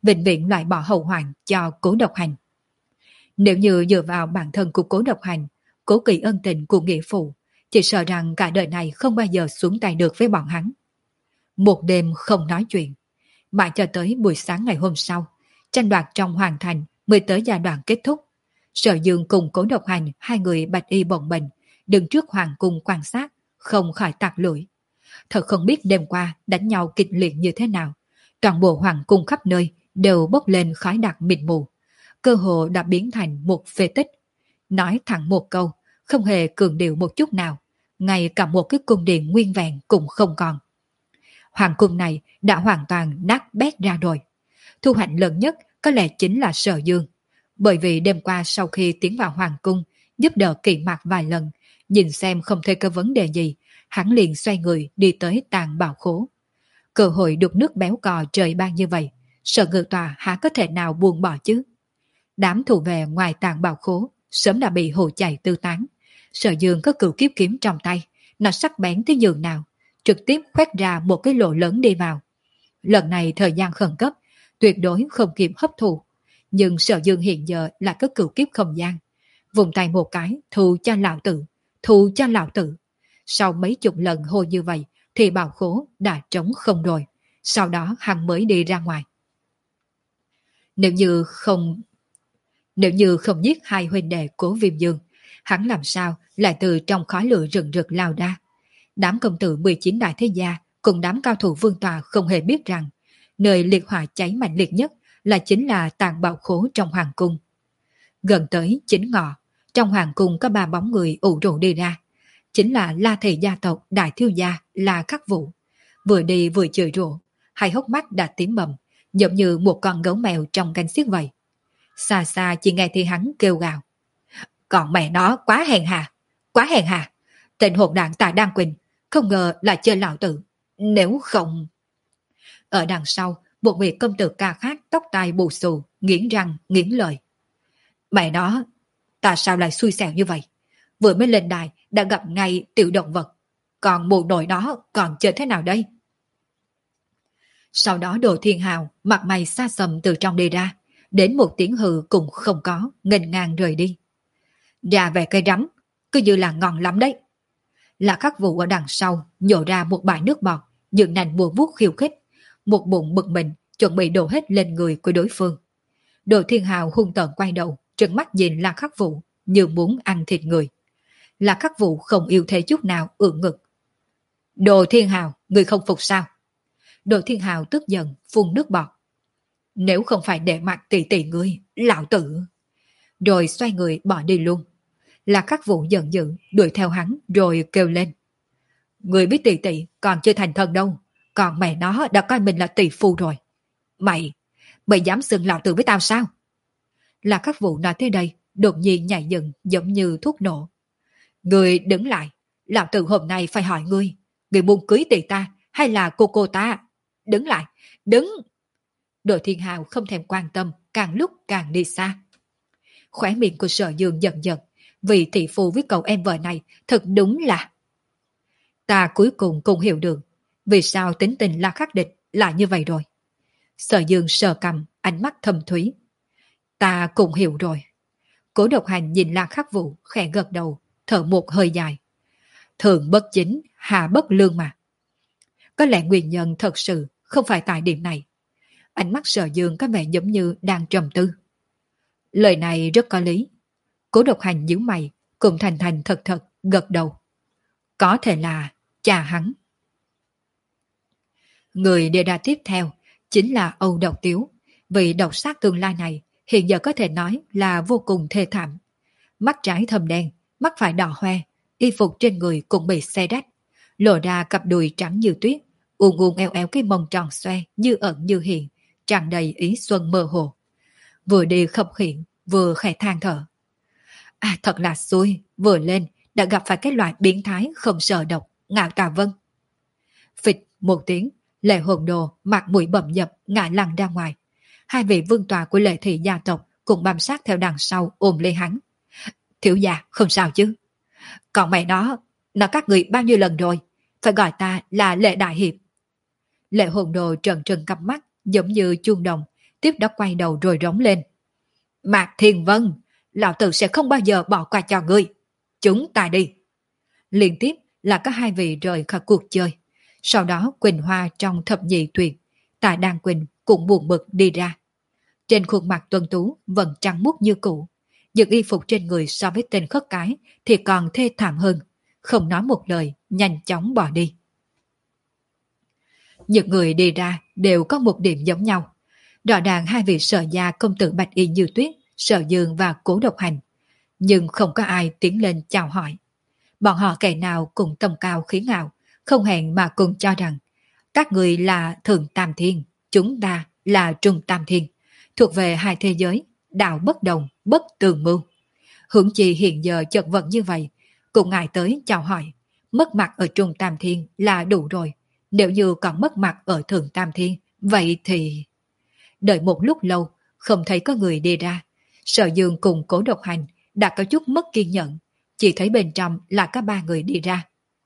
vĩnh viễn loại bỏ hậu hoạn cho Cố Độc Hành. Nếu như dựa vào bản thân của Cố Độc Hành, cố kỵ ân tình của nghĩa phụ, chỉ sợ rằng cả đời này không bao giờ xuống tay được với bọn hắn. Một đêm không nói chuyện, mãi cho tới buổi sáng ngày hôm sau, tranh đoạt trong hoàng thành mới tới giai đoạn kết thúc. Sở Dương cùng Cố Độc Hành, hai người bạch y bồng bềnh, đứng trước hoàng cung quan sát, không khỏi tặc lưỡi. Thật không biết đêm qua đánh nhau kịch liệt như thế nào, toàn bộ hoàng cung khắp nơi đều bốc lên khói đặc mịt mù, cơ hồ đã biến thành một phế tích. Nói thẳng một câu, không hề cường điệu một chút nào, ngay cả một cái cung điện nguyên vẹn cũng không còn. Hoàng cung này đã hoàn toàn nát bét ra rồi. Thu hoạch lớn nhất có lẽ chính là Sở Dương, bởi vì đêm qua sau khi tiến vào hoàng cung, giúp đỡ Kỵ Mạc vài lần, nhìn xem không thấy có vấn đề gì, hắn liền xoay người đi tới Tàng Bảo Khố. Cơ hội đục nước béo cò trời ban như vậy, Sở Ngự Tòa há có thể nào buông bỏ chứ? Đám thủ vệ ngoài Tàng Bảo Khố sớm đã bị hù chạy tư tán. Sở Dương có cửu kiếp kiếm trong tay, nó sắc bén tới nhường nào, trực tiếp khoét ra một cái lỗ lớn đi vào. Lần này thời gian khẩn cấp, tuyệt đối không kịp hấp thụ. Nhưng Sở Dương hiện giờ là có cửu kiếp không gian. Vùng tay một cái, thu cho lão tử, thu cho lão tử. Sau mấy chục lần hô như vậy, thì bảo khố đã trống không rồi. Sau đó hắn mới đi ra ngoài. Nếu như không... Nếu như không giết hai huynh đệ Cố Viêm Dương, hắn làm sao lại từ trong khói lửa rừng rực lao ra. Đám công tử mười chín đại thế gia cùng đám cao thủ vương tòa không hề biết rằng nơi liệt hỏa cháy mạnh liệt nhất là chính là Tàng Bảo Khố trong hoàng cung. Gần tới chính ngọ, trong hoàng cung có ba bóng người ủ rũ đi ra. Chính là La Thị gia tộc đại thiếu gia La Khắc Vũ. Vừa đi vừa chửi rủa, hai hốc mắt đã tím bầm, giống như một con gấu mèo trong canh xiết vậy. Xa xa chỉ nghe thì hắn kêu gào: còn mẹ nó quá hèn hà, quá hèn hà. Tên hồn đảng Tạ Đan Quỳnh không ngờ là chơi lão tử, nếu không... Ở đằng sau, một vị công tử ca khác tóc tai bù xù, nghiến răng, nghiến lợi. Mẹ nó, ta sao lại xui xẻo như vậy? Vừa mới lên đài đã gặp ngay tiểu động vật, còn mụ nội nó còn chơi thế nào đây? Sau đó Đồ Thiên Hào mặt mày xa xầm từ trong đi ra, đến một tiếng hừ cũng không có, nghênh ngang rời đi. Ra về cây rắm, cứ như là ngon lắm đấy. Là Khắc Vũ ở đằng sau nhổ ra một bãi nước bọt, dựng nành bùa vuốt khiêu khích, một bụng bực mình chuẩn bị đổ hết lên người của đối phương. Đồ Thiên Hào hung tợn quay đầu, trừng mắt nhìn La Khắc Vũ như muốn ăn thịt người. La Khắc Vũ không yêu thế chút nào, ưỡn ngực. Đồ Thiên Hào, người không phục sao? Đồ Thiên Hào tức giận phun nước bọt. Nếu không phải để mặt tỷ tỷ ngươi, lão tử. Rồi xoay người bỏ đi luôn. La Khắc Vũ giận dữ đuổi theo hắn rồi kêu lên. Người biết tỷ tỷ còn chưa thành thân đâu, còn mẹ nó đã coi mình là tỷ phu rồi. Mày, mày dám xưng lão tử với tao sao? La Khắc Vũ nói tới đây, đột nhiên nhảy dựng giống như thuốc nổ. Người đứng lại, lão tử hôm nay phải hỏi ngươi, người muốn cưới tỷ ta hay là cô cô ta? Đứng lại, đứng! Đồ Thiên Hào không thèm quan tâm, càng lúc càng đi xa. Khóe miệng của Sở Dương giận giận, vì thị phu với cậu em vợ này thật đúng là... Ta cuối cùng cũng hiểu được vì sao tính tình La Khắc Địch là như vậy rồi. Sở Dương sờ cằm, ánh mắt thâm thúy. Ta cũng hiểu rồi. Cố Độc Hành nhìn La Khắc Vũ khẽ gật đầu, thở một hơi dài. Thượng bất chính, hạ bất lương mà. Có lẽ nguyên nhân thật sự không phải tại điểm này. Ánh mắt Sở Dương có vẻ giống như đang trầm tư. Lời này rất có lý. Cố Độc Hành nhíu mày, cùng thành thành thật thật gật đầu. Có thể là cha hắn. Người đề ra tiếp theo chính là Âu Độc Tiếu. Vì độc sát tương lai này hiện giờ có thể nói là vô cùng thê thảm. Mắt trái thâm đen, mắt phải đỏ hoe, y phục trên người cũng bị xé rách, lộ ra cặp đùi trắng như tuyết, uốn uốn eo eo cái mông tròn xoe như ẩn như hiện, tràn đầy ý xuân mơ hồ. Vừa đi khập khiễng, vừa khẽ than thở. À, thật là xui, vừa lên đã gặp phải cái loại biến thái không sợ độc, Ngạo Tà Vân. Phịch một tiếng, Lệ Hồn Đồ mặt mũi bầm dập ngã lăn ra ngoài. Hai vị vương tòa của Lệ thị gia tộc cùng bám sát theo đằng sau ôm lấy hắn. Thiếu gia, không sao chứ? Còn mẹ nó, nó các người bao nhiêu lần rồi, phải gọi ta là Lệ Đại Hiệp. Lệ Hồn Đồ trần trần cặp mắt giống như chuông đồng, tiếp đó quay đầu rồi rống lên. Mạc Thiên Vân, lão tử sẽ không bao giờ bỏ qua cho ngươi. Chúng ta đi. Liên tiếp là có hai vị rời khỏi cuộc chơi. Sau đó Quỳnh Hoa trong thập nhị tuyệt, Tạ Đan Quỳnh cũng buồn bực đi ra. Trên khuôn mặt tuấn tú vẫn trắng muốt như cũ. Những y phục trên người so với tên khất cái thì còn thê thảm hơn. Không nói một lời, nhanh chóng bỏ đi. Những người đi ra đều có một điểm giống nhau. Rõ ràng hai vị Sở gia công tử Bạch Y Như Tuyết, Sở Dương và Cố Độc Hành. Nhưng không có ai tiến lên chào hỏi. Bọn họ kẻ nào cũng tầm cao khí ngạo, không hẹn mà cùng cho rằng các người là Thượng Tam Thiên, chúng ta là Trung Tam Thiên, thuộc về hai thế giới, đạo bất đồng, bất tường mưu. Hưởng chi hiện giờ chật vật như vậy, cũng ngại tới chào hỏi, mất mặt ở Trung Tam Thiên là đủ rồi, nếu như còn mất mặt ở Thượng Tam Thiên, vậy thì... Đợi một lúc lâu, không thấy có người đi ra, Sở Dương cùng Cố Độc Hành đã có chút mất kiên nhẫn, chỉ thấy bên trong là có ba người đi ra.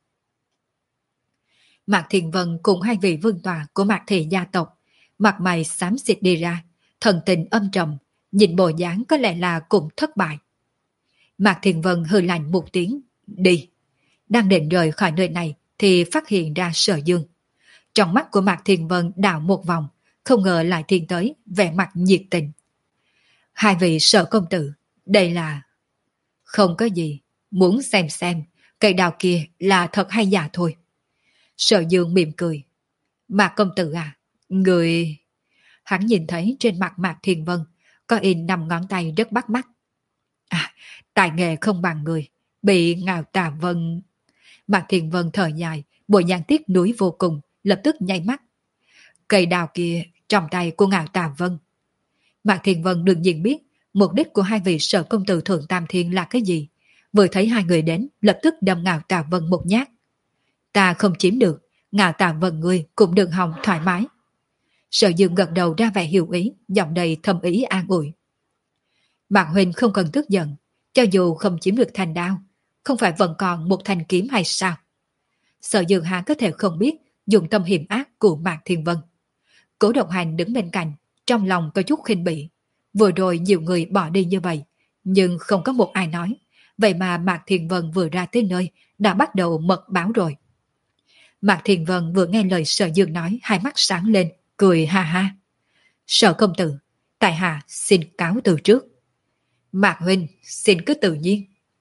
Mạc Thiền Vân cùng hai vị vương tọa của Mạc Thị gia tộc, mặt mày xám xịt đi ra, thần tình âm trầm, nhìn bộ dáng có lẽ là cũng thất bại. Mạc Thiền Vân hừ lạnh một tiếng, đi. Đang định rời khỏi nơi này thì phát hiện ra Sở Dương. Trong mắt của Mạc Thiền Vân đảo một vòng, không ngờ lại thiên tới, vẻ mặt nhiệt tình. Hai vị Sở công tử, đây là... Không có gì, muốn xem xem, cây đào kia là thật hay giả thôi. Sở Dương mỉm cười. Mạc công tử à, người... Hắn nhìn thấy trên mặt Mạc Thiền Vân có in năm ngón tay rất bắt mắt. À, tài nghệ không bằng người, bị Ngạo Tà Vân... Mạc Thiền Vân thở dài, bộ dạng tiếc nuối vô cùng, lập tức nháy mắt. Cây đào kia trong tay của Ngạo Tà Vân. Mạc Thiền Vân đương nhiên biết mục đích của hai vị Sở công tử Thượng Tam Thiên là cái gì. Vừa thấy hai người đến, lập tức đâm Ngạo Tà Vân một nhát. Ta không chiếm được, Ngạo Tà Vân ngươi cũng đừng hòng thoải mái. Sở Dương gật đầu ra vẻ hiểu ý, giọng đầy thầm ý an ủi. Mạc huynh không cần tức giận, cho dù không chiếm được thanh đao, không phải vẫn còn một thanh kiếm hay sao? Sở Dương Hà có thể không biết dùng tâm hiểm ác của Mạc Thiên Vân. Cố Độc Hành đứng bên cạnh, trong lòng có chút khinh bỉ. Vừa rồi nhiều người bỏ đi như vậy, nhưng không có một ai nói. Vậy mà Mạc Thiên Vân vừa ra tới nơi, đã bắt đầu mật báo rồi. Mạc Thiên Vân vừa nghe lời Sở Dương nói, hai mắt sáng lên, cười ha ha. Sở công tử, tại hạ xin cáo từ trước. Mạc huynh, xin cứ tự nhiên.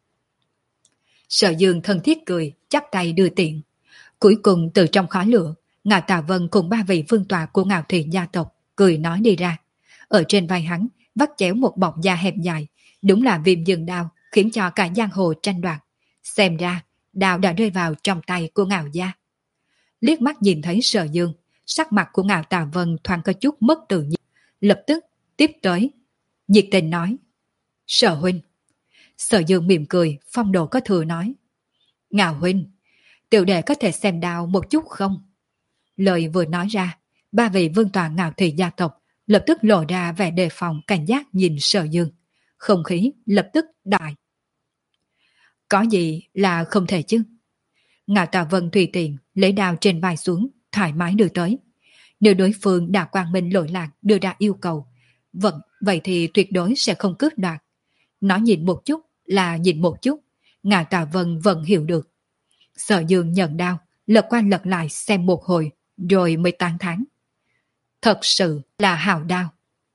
Sở Dương thân thiết cười, chắp tay đưa tiện. Cuối cùng từ trong khói lửa, Ngạo Tà Vân cùng ba vị vương tọa của Ngạo Thị gia tộc cười nói đi ra. Ở trên vai hắn vắt chéo một bọc da hẹp dài, đúng là viêm dương đao, khiến cho cả giang hồ tranh đoạt. Xem ra đao đã rơi vào trong tay của Ngạo gia. Liếc mắt nhìn thấy Sở Dương, sắc mặt của Ngạo Tà Vân thoáng có chút mất tự nhiên, lập tức tiếp tới, nhiệt tình nói: Sở huynh. Sở Dương mỉm cười, phong độ có thừa nói: Ngạo huynh, tiểu đệ có thể xem đao một chút không? Lời vừa nói ra, ba vị vương tọa Ngạo Thị gia tộc lập tức lộ ra vẻ đề phòng cảnh giác nhìn Sở Dương. Không khí lập tức đại. Có gì là không thể chứ? Ngạo Tà Vân tùy tiện lấy đao trên vai xuống, thoải mái đưa tới. Nếu đối phương đã quang minh lỗi lạc đưa ra yêu cầu, vẫn vậy thì tuyệt đối sẽ không cướp đoạt. Nói nhìn một chút là nhìn một chút, Ngạo Tà Vân vẫn hiểu được. Sở Dương nhận đao, lật qua lật lại xem một hồi, rồi mới tán thán. Thật sự là hào đao.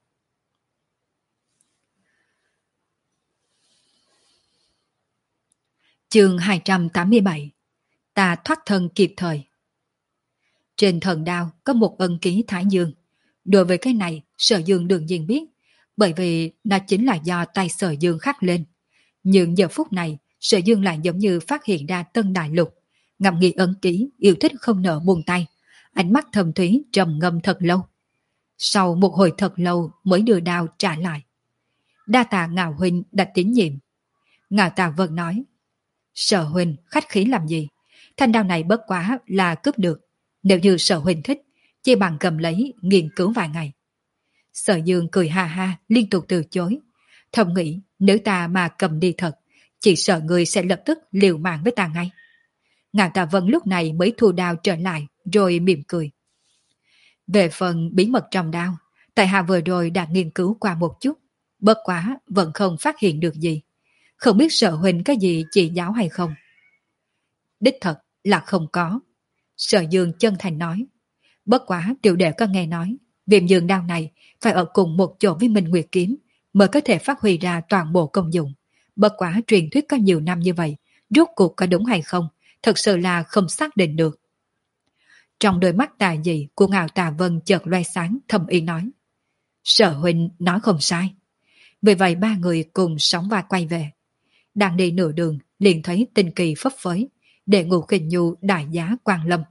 Chương hai trăm tám mươi bảy. Ta thoát thân kịp thời. Trên thần đao có một ân ký Thái Dương. Đối với cái này, Sở Dương đương nhiên biết, bởi vì nó chính là do tay Sở Dương khắc lên. Nhưng giờ phút này, Sở Dương lại giống như phát hiện ra tân đại lục, ngậm nghĩ ấn ký, yêu thích không nỡ buông tay, ánh mắt thầm thúy trầm ngâm thật lâu. Sau một hồi thật lâu mới đưa đao trả lại. Đa tạ Ngạo huynh đã tín nhiệm. Ngạo Tà Vân nói: Sở huynh khách khí làm gì? Thanh đao này bất quá là cướp được. Nếu như Sở huynh thích, chỉ bằng cầm lấy nghiên cứu vài ngày. Sở Dương cười ha ha liên tục từ chối. Thầm nghĩ nếu ta mà cầm đi thật, chỉ sợ người sẽ lập tức liều mạng với ta ngay. Ngạo Tà Vân lúc này mới thu đao trở lại, rồi mỉm cười. Về phần bí mật trong đao, Tại hạ vừa rồi đã nghiên cứu qua một chút, bất quá vẫn không phát hiện được gì. Không biết Sở huynh có gì chỉ giáo hay không? Đích thật là không có. Sở Dương chân thành nói. Bất quá tiểu đệ có nghe nói, viêm dương đao này phải ở cùng một chỗ với Minh Nguyệt kiếm mới có thể phát huy ra toàn bộ công dụng. Bất quá truyền thuyết có nhiều năm như vậy, rốt cuộc có đúng hay không, thật sự là không xác định được. Trong đôi mắt tà dị của Ngạo Tà Vân chợt loe sáng, thầm ý nói. Sở huynh nói không sai. Vì vậy ba người cùng sóng vai quay về. Đang đi nửa đường, liền thấy Tinh Kỳ phấp phới, để Ngũ Khinh Nhu đại giá Quan Lâm.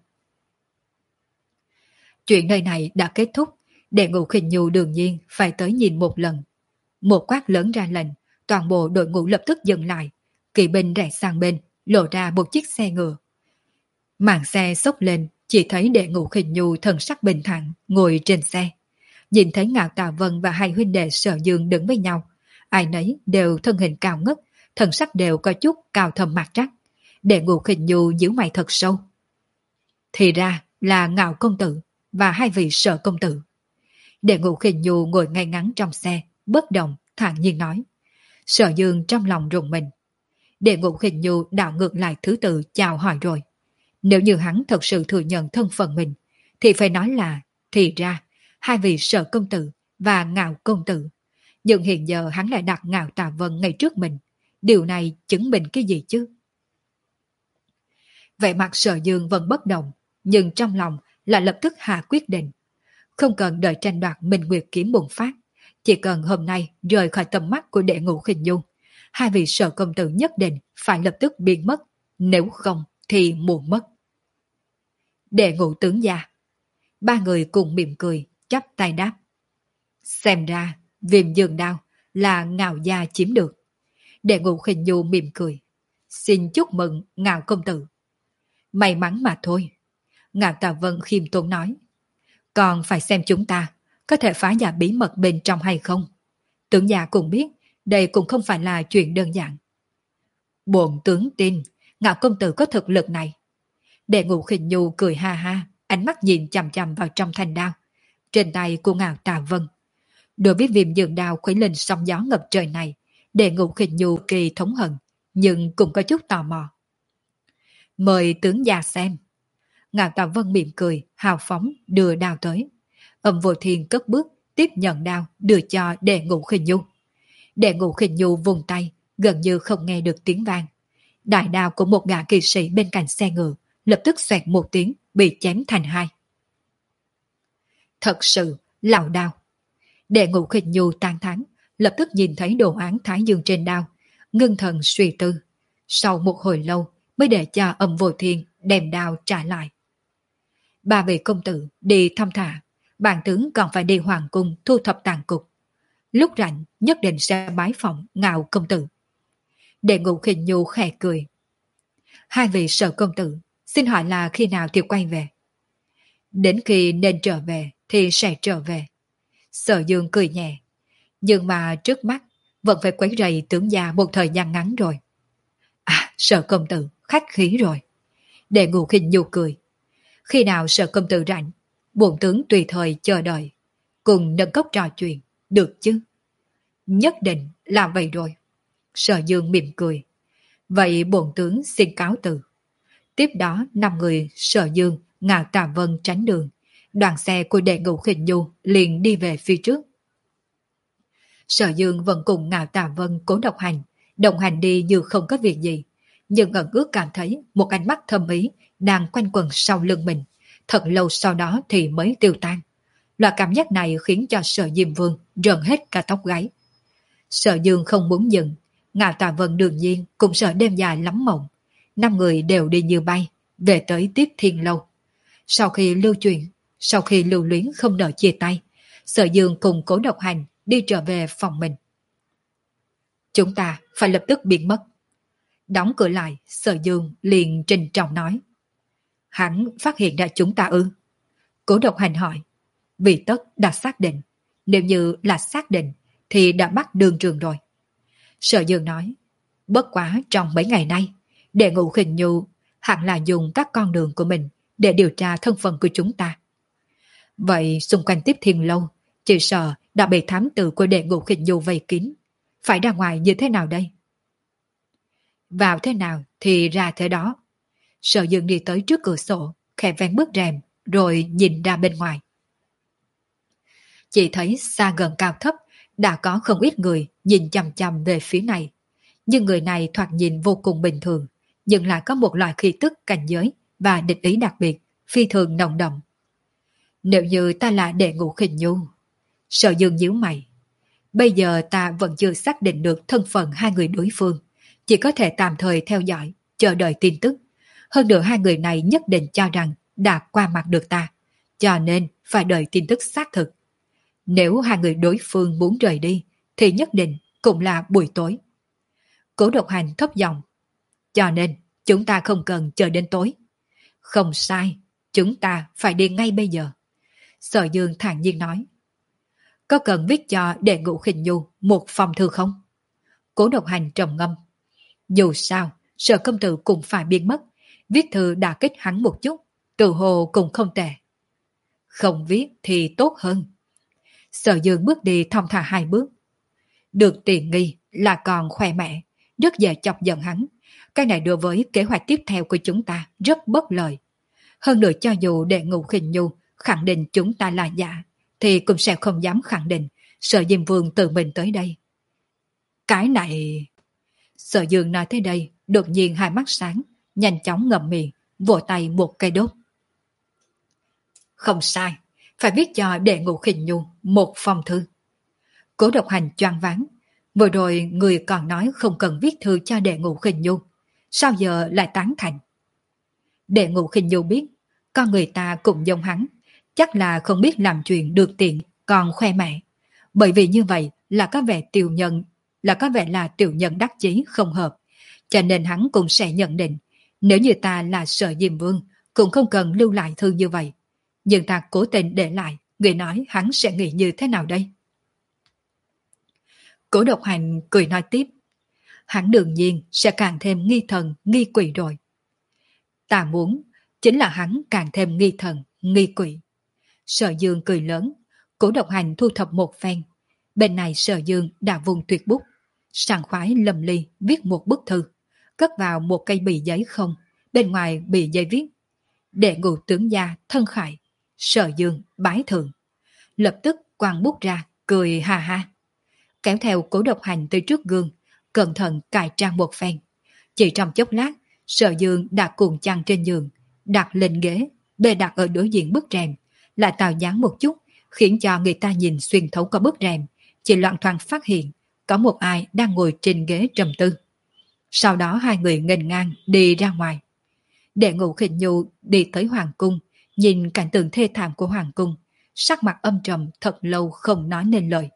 Chuyện nơi này đã kết thúc, để Ngũ Khinh Nhu đương nhiên phải tới nhìn một lần. Một quát lớn ra lệnh, toàn bộ đội ngũ lập tức dừng lại. Kỵ binh rẽ sang bên, lộ ra một chiếc xe ngựa. Màn xe xốc lên, chỉ thấy đệ Ngũ Khinh Nhu thần sắc bình thản ngồi trên xe. Nhìn thấy Ngạo Tà Vân và hai huynh đệ Sở Dương đứng với nhau, ai nấy đều thân hình cao ngất, thần sắc đều có chút cao thầm mặt trắc. Đệ Ngũ Khinh Nhu nhíu mày thật sâu. Thì ra là Ngạo công tử và hai vị Sở công tử. Đệ Ngũ Khinh Nhu ngồi ngay ngắn trong xe, bất động, thản nhiên nói. Sở Dương trong lòng rùng mình. Đệ Ngũ Khinh Nhu đảo ngược lại thứ tự chào hỏi rồi. Nếu như hắn thật sự thừa nhận thân phận mình, thì phải nói là, thì ra, hai vị Sở công tử và Ngạo công tử. Nhưng hiện giờ hắn lại đặt Ngạo Tà Vân ngay trước mình. Điều này chứng minh cái gì chứ? Vẻ mặt Sở Dương vẫn bất động, nhưng trong lòng là lập tức hạ quyết định. Không cần đợi tranh đoạt Minh Nguyệt kiếm bùng phát, chỉ cần hôm nay rời khỏi tầm mắt của đệ Ngũ Khinh Nhu, hai vị Sở công tử nhất định phải lập tức biến mất, nếu không thì muộn mất. Đệ Ngũ tướng gia. Ba người cùng mỉm cười, chắp tay đáp. Xem ra, viêm dương đao là Ngạo gia chiếm được. Đệ Ngũ Khinh Nhu mỉm cười. Xin chúc mừng Ngạo công tử. May mắn mà thôi. Ngạo Tà Vân khiêm tốn nói. Còn phải xem chúng ta có thể phá giải bí mật bên trong hay không. Tướng gia cũng biết đây cũng không phải là chuyện đơn giản. Bổn tướng tin Ngạo công tử có thực lực này. Đệ Ngũ Khinh Nhu cười ha ha, ánh mắt nhìn chằm chằm vào trong thanh đao trên tay của Ngạo Tà Vân. Đối với viêm dương đao khuấy lên sóng gió ngập trời này, Đệ Ngũ Khinh Nhu kỳ thống hận, nhưng cũng có chút tò mò. Mời tướng gia xem. Ngạo Tà Vân mỉm cười, hào phóng đưa đao tới. Âm Vô Thiên cất bước, tiếp nhận đao đưa cho Đệ Ngũ Khinh Nhu. Đệ Ngũ Khinh Nhu vùng tay, gần như không nghe được tiếng vang. Đại đao của một gã kỳ sĩ bên cạnh xe ngựa lập tức xoẹt một tiếng, bị chém thành hai. Thật sự lão đao. Đệ Ngũ Khinh Nhu tan thán, lập tức nhìn thấy đồ án Thái Dương trên đao, ngưng thần suy tư. Sau một hồi lâu mới để cho Âm Vô Thiên đem đao trả lại. Ba vị công tử đi thăm thả, bản tướng còn phải đi hoàng cung thu thập tàn cục. Lúc rảnh nhất định sẽ bái phỏng Ngạo công tử. Đệ Ngũ Khinh Nhu khẽ cười. Hai vị Sở công tử, xin hỏi là khi nào thì quay về? Đến khi nên trở về thì sẽ trở về. Sở Dương cười nhẹ. Nhưng mà trước mắt vẫn phải quấy rầy tướng gia một thời gian ngắn rồi. À, Sở công tử, khách khí rồi. Đệ Ngũ Khinh Nhu cười. Khi nào Sở công tử rảnh, bổn tướng tùy thời chờ đợi. Cùng nâng cốc trò chuyện, được chứ? Nhất định là vậy rồi. Sở Dương mỉm cười. Vậy bổn tướng xin cáo từ. Tiếp đó năm người Sở Dương, Ngạo Tà Vân tránh đường. Đoàn xe của Đệ Ngũ Khinh Nhu liền đi về phía trước. Sở Dương vẫn cùng Ngạo Tà Vân cố độc hành, đồng hành đi như không có việc gì. Nhưng ẩn ước cảm thấy một ánh mắt thâm ý đang quanh quẩn sau lưng mình. Thật lâu sau đó thì mới tiêu tan. Loại cảm giác này khiến cho Sở Diêm Vương rợn hết cả tóc gáy. Sở Dương không muốn dừng, Ngạo Tà Vân đương nhiên cũng sợ đêm dài lắm mộng. Năm người đều đi như bay, về tới Tiếp Thiên Lâu. Sau khi lưu truyền, sau khi lưu luyến không nỡ chia tay, Sở Dương cùng Cố Độc Hành đi trở về phòng mình. Chúng ta phải lập tức biến mất. Đóng cửa lại, Sở Dương liền trình trọng nói. Hắn phát hiện ra chúng ta ư? Cố Độc Hành hỏi. Vì tất đã xác định. Nếu như là xác định thì đã bắt đường trường rồi. Sở Dương nói. Bất quá trong mấy ngày nay, Đệ Ngũ Khinh Nhu hẳn là dùng các con đường của mình để điều tra thân phận của chúng ta. Vậy xung quanh Tiếp Thiên Lâu Chỉ sợ đã bị thám tử của đệ ngũ khinh nhu vây kín. Phải ra ngoài như thế nào đây? Vào thế nào thì ra thế đó. Sở Dương đi tới trước cửa sổ, khẽ vén bức rèm, rồi nhìn ra bên ngoài. Chỉ thấy xa gần cao thấp, đã có không ít người nhìn chằm chằm về phía này. Nhưng người này thoạt nhìn vô cùng bình thường, nhưng lại có một loại khí tức cảnh giới và địch ý đặc biệt, phi thường nồng đậm. Nếu như ta là đệ ngũ khinh nhu, Sở Dương nhíu mày. Bây giờ ta vẫn chưa xác định được thân phận hai người đối phương, chỉ có thể tạm thời theo dõi, chờ đợi tin tức. Hơn nữa hai người này nhất định cho rằng đã qua mặt được ta, cho nên phải đợi tin tức xác thực. Nếu hai người đối phương muốn rời đi, thì nhất định cũng là buổi tối. Cố Độc Hành thấp giọng. Cho nên chúng ta không cần chờ đến tối. Không sai, chúng ta phải đi ngay bây giờ. Sở Dương thản nhiên nói. Có cần viết cho đệ ngũ khinh nhu một phong thư không? Cố Độc Hành trầm ngâm. Dù sao, Sở công tử cũng phải biến mất. Viết thư đả kích hắn một chút, tự hồ cũng không tệ. Không viết thì tốt hơn. Sở Dương bước đi thong thả hai bước. Được tiện nghi là còn khoe mẽ, rất dễ chọc giận hắn. Cái này đối với kế hoạch tiếp theo của chúng ta rất bất lợi. Hơn nữa cho dù đệ ngũ khinh nhu khẳng định chúng ta là giả, thì cũng sẽ không dám khẳng định Sở Diêm Vương tự mình tới đây. Cái này... Sở Dương nói tới đây, đột nhiên hai mắt sáng, nhanh chóng ngậm miệng, vỗ tay một cây đốt. Không sai, phải viết cho đệ ngũ khinh nhu một phong thư. Cố Độc Hành choáng váng. Vừa rồi người còn nói không cần viết thư cho đệ ngũ khinh nhu, sao giờ lại tán thành? Đệ ngũ khinh nhu biết, con người ta cũng giống hắn, chắc là không biết làm chuyện được tiện, còn khoe mẽ. Bởi vì như vậy là có vẻ tiểu nhân, là có vẻ là tiểu nhân đắc chí không hợp, cho nên hắn cũng sẽ nhận định, nếu như ta là Sở Diêm Vương, cũng không cần lưu lại thư như vậy. Nhưng ta cố tình để lại, người nói hắn sẽ nghĩ như thế nào đây? Cố Độc Hành cười nói tiếp. Hắn đương nhiên sẽ càng thêm nghi thần, nghi quỷ rồi. Ta muốn, chính là hắn càng thêm nghi thần, nghi quỷ. Sở Dương cười lớn, Cố Độc Hành thu thập một phen. Bên này Sở Dương đã vùng tuyệt bút, sảng khoái lầm ly viết một bức thư, cất vào một cây bì giấy không, bên ngoài bì giấy viết. Đệ ngũ tướng gia thân khải, Sở Dương bái thượng. Lập tức quăng bút ra, cười ha ha. Kéo theo Cố Độc Hành tới trước gương, cẩn thận cài trang một phen. Chỉ trong chốc lát, Sở Dương đã cuộn chăn trên giường, đặt lên ghế, bề đặt ở đối diện bức rèm, lại tạo dáng một chút, khiến cho người ta nhìn xuyên thấu qua bức rèm, chỉ loạn thoáng phát hiện có một ai đang ngồi trên ghế trầm tư. Sau đó hai người nghênh ngang đi ra ngoài. Đệ ngũ khinh nhu đi tới hoàng cung, nhìn cảnh tượng thê thảm của hoàng cung, sắc mặt âm trầm thật lâu không nói nên lời.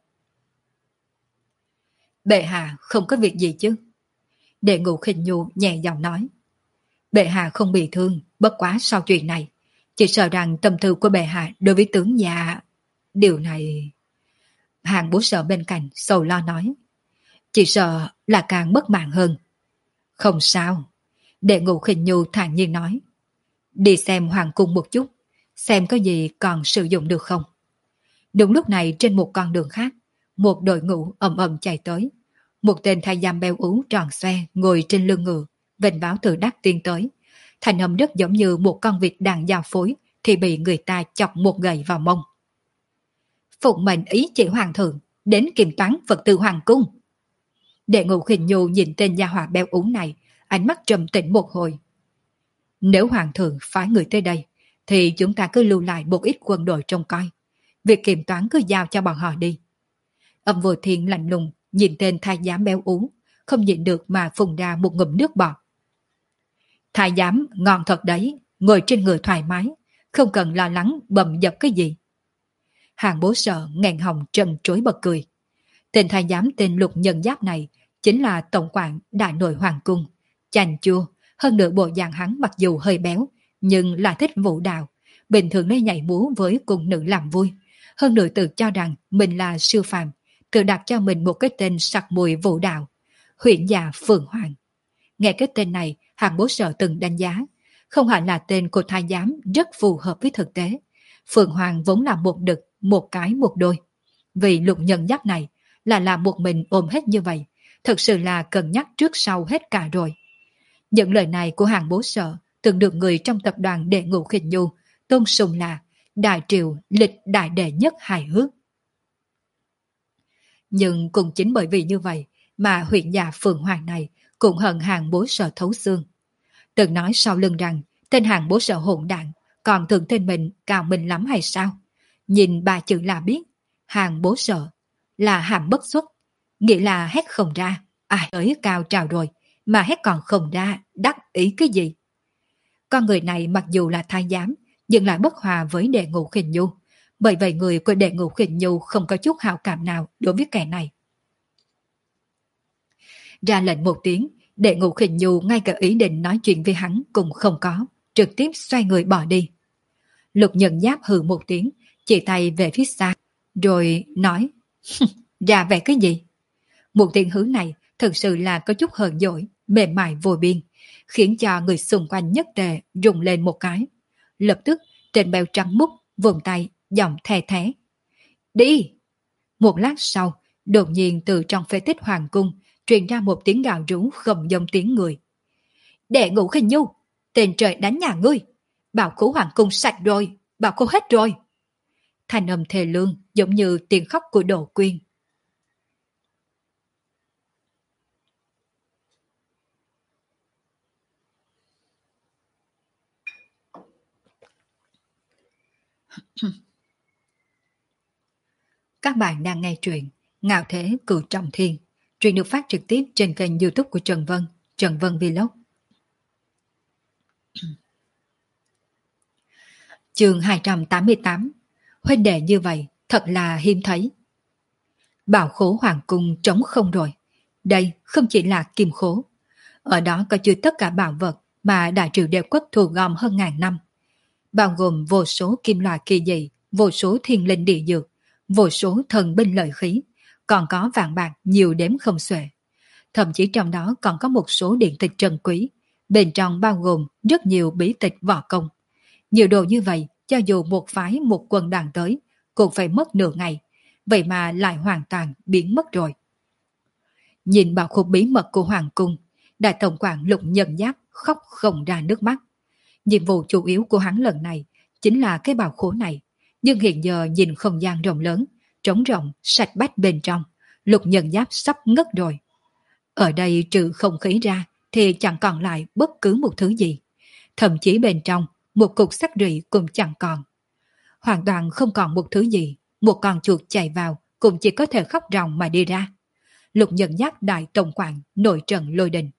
Bệ hạ không có việc gì chứ? Đệ ngũ khinh nhu nhẹ giọng nói. Bệ hạ không bị thương, bất quá sau chuyện này, chỉ sợ rằng tâm tư của bệ hạ đối với tướng nhà... Điều này... Hàng bố sợ bên cạnh sầu lo nói. Chỉ sợ là càng mất mạng hơn. Không sao. Đệ ngũ khinh nhu thản nhiên nói. Đi xem hoàng cung một chút, xem có gì còn sử dụng được không. Đúng lúc này trên một con đường khác, một đội ngũ ầm ầm chạy tới. Một tên thái giám béo ú tròn xoe ngồi trên lưng ngựa, vênh váo từ đắc tiến tới. Thành âm rất giống như một con vịt đang giao phối thì bị người ta chọc một gậy vào mông. Phụng mệnh ý chỉ hoàng thượng, đến kiểm toán Phật tư hoàng cung. Đệ ngũ khinh nhu nhìn tên gia hỏa béo ú này, ánh mắt trầm tĩnh một hồi. Nếu hoàng thượng phái người tới đây, thì chúng ta cứ lưu lại một ít quân đội trông coi. Việc kiểm toán cứ giao cho bọn họ đi. Âm Vô Thiên lạnh lùng nhìn tên thái giám béo ú, không nhịn được mà phun ra một ngụm nước bọt. Thái giám ngon thật đấy, ngồi trên người thoải mái, không cần lo lắng bầm dập cái gì. Hàng bố sợ nghẹn họng trần trối bật cười. Tên thái giám tên Lục Nhân Giáp này chính là tổng quản đại nội hoàng cung, chanh chua, hơn nữa bộ dạng hắn mặc dù hơi béo, nhưng là thích vũ đạo, bình thường lấy nhảy múa với cung nữ làm vui. Hơn nữa tự cho rằng mình là siêu phàm, tự đặt cho mình một cái tên sặc mùi vũ đạo, huyện già Phượng Hoàng. Nghe cái tên này, Hàng bố sợ từng đánh giá, không hẳn là tên của thái giám rất phù hợp với thực tế. Phượng Hoàng vốn là một đực, một cái một đôi. Vì Lục Nhân Giáp này là làm một mình ôm hết như vậy, thật sự là cân nhắc trước sau hết cả rồi. Những lời này của hàng bố sợ từng được người trong tập đoàn Đệ Ngũ Khinh Nhu tôn sùng là đại triều lịch đại đệ nhất hài hước. Nhưng cũng chính bởi vì như vậy mà huyện nhà Phượng Hoàng này cũng hận hàng bố sợ thấu xương. Từng nói sau lưng rằng tên hàng bố sợ hỗn đản còn thường tên mình cao mình lắm hay sao? Nhìn ba chữ là biết, hàng bố sợ là hàm bất xuất, nghĩa là hét không ra, ai tới cao trào rồi, mà hét còn không ra, đắc ý cái gì? Con người này mặc dù là thái giám, nhưng lại bất hòa với Đệ Ngũ Khinh Nhu, bởi vậy người của Đệ Ngũ Khinh Nhu không có chút hảo cảm nào đối với kẻ này. Ra lệnh một tiếng, Đệ Ngũ Khinh Nhu ngay cả ý định nói chuyện với hắn cũng không có, trực tiếp xoay người bỏ đi. Lục Nhân Giáp hừ một tiếng, chỉ tay về phía xa, rồi nói, ra vẻ cái gì? Một tiếng hứ này thực sự là có chút hờn dỗi, mềm mại vô biên, khiến cho người xung quanh nhất tề rùng lên một cái. Lập tức, trên bèo trắng múc, vùng tay, giọng thè thé. Đi! Một lát sau, đột nhiên từ trong phế tích hoàng cung, truyền ra một tiếng gào rú không giống tiếng người. Đệ Ngũ Khinh Nhu, tên trời đánh nhà ngươi, bảo khố hoàng cung sạch rồi, bảo khố hết rồi. Thanh âm thề lương giống như tiếng khóc của Đồ Quyên. Các bạn đang nghe truyện Ngạo Thế Cửu Trọng Thiên. Truyện được phát trực tiếp trên kênh YouTube của Trần Vân, Trần Vân Vlog. Chương hai trăm tám mươi tám. Huynh đệ như vậy thật là hiếm thấy. Bảo khố hoàng cung trống không rồi. Đây không chỉ là kim khố. Ở đó có chứa tất cả bảo vật mà đại triều đều quốc thu gom hơn ngàn năm. Bao gồm vô số kim loại kỳ dị, vô số thiên linh địa dược, vô số thần binh lợi khí, còn có vàng bạc nhiều đếm không xuể. Thậm chí trong đó còn có một số điện tịch trân quý, bên trong bao gồm rất nhiều bí tịch võ công. Nhiều đồ như vậy, cho dù một phái một quân đoàn tới, cũng phải mất nửa ngày, vậy mà lại hoàn toàn biến mất rồi. Nhìn bảo khố bí mật của Hoàng Cung, Đại tổng quản Lục Nhân Giáp khóc không ra nước mắt. Nhiệm vụ chủ yếu của hắn lần này chính là cái bảo khố này, nhưng hiện giờ nhìn không gian rộng lớn, trống rộng, sạch bách bên trong, Lục Nhân Giáp sắp ngất rồi. Ở đây trừ không khí ra thì chẳng còn lại bất cứ một thứ gì. Thậm chí bên trong, một cục sắt rỉ cũng chẳng còn. Hoàn toàn không còn một thứ gì, một con chuột chạy vào cũng chỉ có thể khóc ròng mà đi ra. Lục Nhân Giáp đại tổng quản nổi trận lôi đình.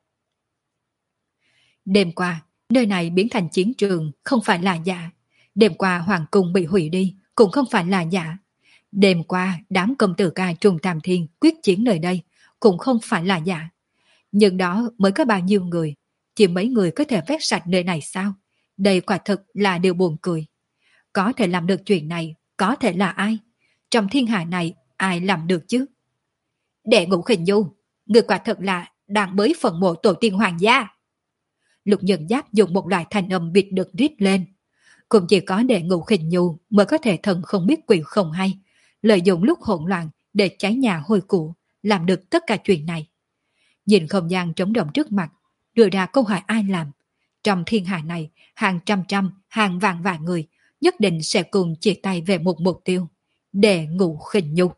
Đêm qua, nơi này biến thành chiến trường không phải là giả. Đêm qua hoàng cung bị hủy đi cũng không phải là giả. Đêm qua đám công tử ca Trung Tam Thiên quyết chiến nơi đây cũng không phải là giả. Nhưng đó mới có bao nhiêu người, chỉ mấy người có thể vét sạch nơi này sao? Đây quả thực là điều buồn cười. Có thể làm được chuyện này, có thể là ai? Trong thiên hạ này ai làm được chứ? Đệ Ngũ Khinh Nhu, người quả thật là đang bới phần mộ tổ tiên hoàng gia. Lục Nhân Giáp dùng một loại thanh âm bịt được rít lên. Cũng chỉ có Đệ Ngũ Khinh Nhu mới có thể thần không biết quỷ không hay, lợi dụng lúc hỗn loạn để cháy nhà hôi của, làm được tất cả chuyện này. Nhìn không gian trống rỗng trước mặt, đưa ra câu hỏi ai làm. Trong thiên hạ này, hàng trăm trăm, hàng vạn vạn người nhất định sẽ cùng chỉ tay về một mục tiêu. Đệ Ngũ Khinh Nhu.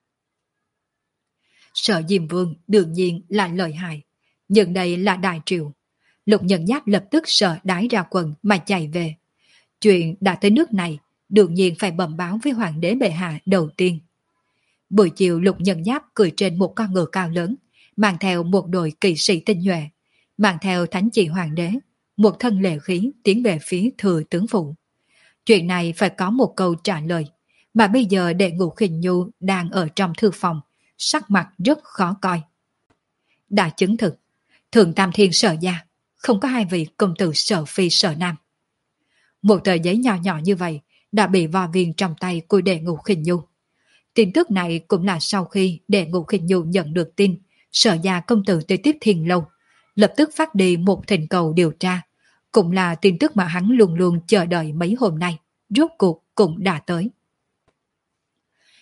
Sở Diêm Vương đương nhiên là lợi hại, nhưng đây là đại triều. Lục Nhân Giáp lập tức sợ đái ra quần mà chạy về. Chuyện đã tới nước này, đương nhiên phải bẩm báo với hoàng đế bệ hạ đầu tiên. Buổi chiều Lục Nhân Giáp cười trên một con ngựa cao lớn, mang theo một đội kỵ sĩ tinh nhuệ, mang theo thánh chỉ hoàng đế, một thân lệ khí tiến về phía thừa tướng phủ. Chuyện này phải có một câu trả lời, mà bây giờ Đệ Ngũ Khinh Nhu đang ở trong thư phòng, sắc mặt rất khó coi. Đã chứng thực, Thượng Tam Thiên Sở gia không có hai vị công tử Sở Phi Sở Nam. Một tờ giấy nhỏ nhỏ như vậy đã bị vò viên trong tay của Đệ Ngũ Khinh Nhu. Tin tức này cũng là sau khi Đệ Ngũ Khinh Nhu nhận được tin Sở gia công tử tới tiếp Thiên Lâu, lập tức phát đi một thỉnh cầu điều tra, cũng là tin tức mà hắn luôn luôn chờ đợi mấy hôm nay, rốt cuộc cũng đã tới.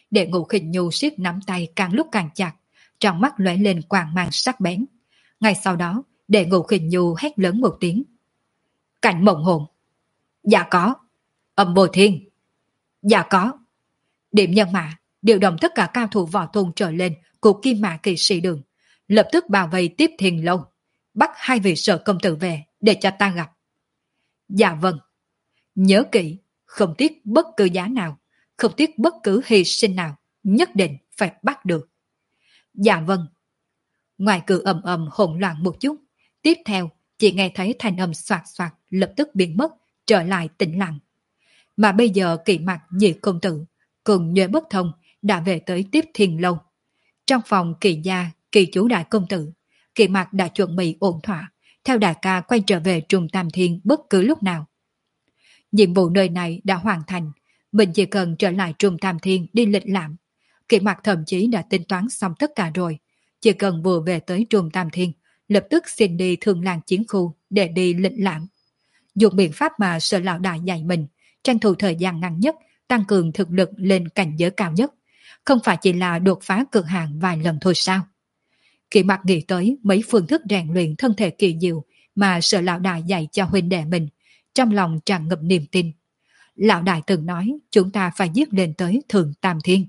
Để Ngũ Khinh Nhu siết nắm tay càng lúc càng chặt, trong mắt lóe lên quang mang sắc bén. Ngay sau đó, Để Ngũ Khinh Nhu hét lớn một tiếng. Cảnh mộng hồn. Dạ có. Âm Bồ Thiên. Dạ có. Điểm nhân mã, điều động tất cả cao thủ võ tôn trở lên của Kim Mã Kỵ Sĩ Đường, lập tức bảo vệ Tiếp Thiên Lâu, bắt hai vị Sở công tử về để cho ta gặp. Dạ vâng. Nhớ kỹ, không tiếc bất cứ giá nào, không tiếc bất cứ hy sinh nào, nhất định phải bắt được. Dạ vâng. Ngoài cửa ầm ầm hỗn loạn một chút, tiếp theo chỉ nghe thấy thanh âm xoạt xoạt lập tức biến mất, trở lại tĩnh lặng. Mà bây giờ Kỵ Mặc Nhị công tử cùng Nhuệ Bất Thông đã về tới Tiếp Thiên Lâu. Trong phòng Kỵ gia, Kỵ chủ đại công tử, Kỵ Mặc đã chuẩn bị ổn thỏa, theo đại ca quay trở về Trung Tam Thiên bất cứ lúc nào. Nhiệm vụ nơi này đã hoàn thành, mình chỉ cần trở lại Trung Tam Thiên đi lịch lãm. Kỵ Mặc thậm chí đã tính toán xong tất cả rồi, chỉ cần vừa về tới Trung Tam Thiên, lập tức xin đi Thương Lan chiến khu để đi lịch lãm. Dùng biện pháp mà Sở lão đại dạy mình, tranh thủ thời gian ngắn nhất, tăng cường thực lực lên cảnh giới cao nhất, không phải chỉ là đột phá cực hạn vài lần thôi sao? Kỵ Mặc nghĩ tới mấy phương thức rèn luyện thân thể kỳ diệu mà Sở lão đại dạy cho huynh đệ mình, trong lòng tràn ngập niềm tin. Lão đại từng nói chúng ta phải giết lên tới Thượng Tam Thiên.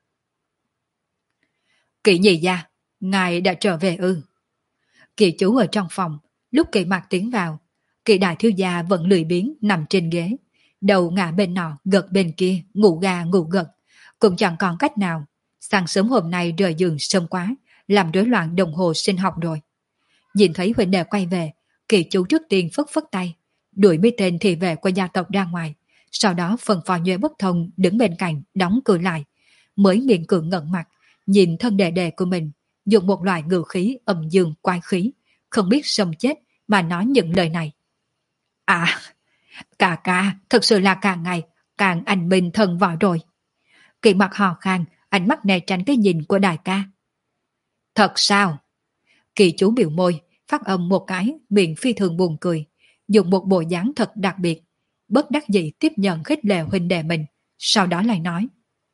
Kỵ nhị gia, ngài đã trở về ư? Kỵ chú ở trong phòng, lúc Kỵ Mặc tiến vào, Kỵ đại thiếu gia vẫn lười biếng nằm trên ghế, đầu ngả bên nọ gật bên kia, ngủ gà ngủ gật, cũng chẳng còn cách nào. Sáng sớm hôm nay rời giường sớm quá, làm rối loạn đồng hồ sinh học rồi. Nhìn thấy huynh đệ quay về, Kỵ chú trước tiên phất phất tay, đuổi mấy tên thị vệ của gia tộc ra ngoài, sau đó phân phó Nhuệ Bất Thông đứng bên cạnh đóng cửa lại, mới miệng cưỡng ngẩng mặt, nhìn thân đệ đệ của mình, dùng một loại ngữ khí âm dương quái khí, không biết sống chết mà nói những lời này. À, ca ca, thật sự là càng ngày càng anh minh thần võ rồi. Kỵ Mặc hò khan, ánh mắt né tránh cái nhìn của đại ca. Thật sao? Kỵ chú biểu môi, phát âm một cái, miệng phi thường buồn cười, dùng một bộ dáng thật đặc biệt, bất đắc dĩ tiếp nhận khích lệ huynh đệ mình, sau đó lại nói.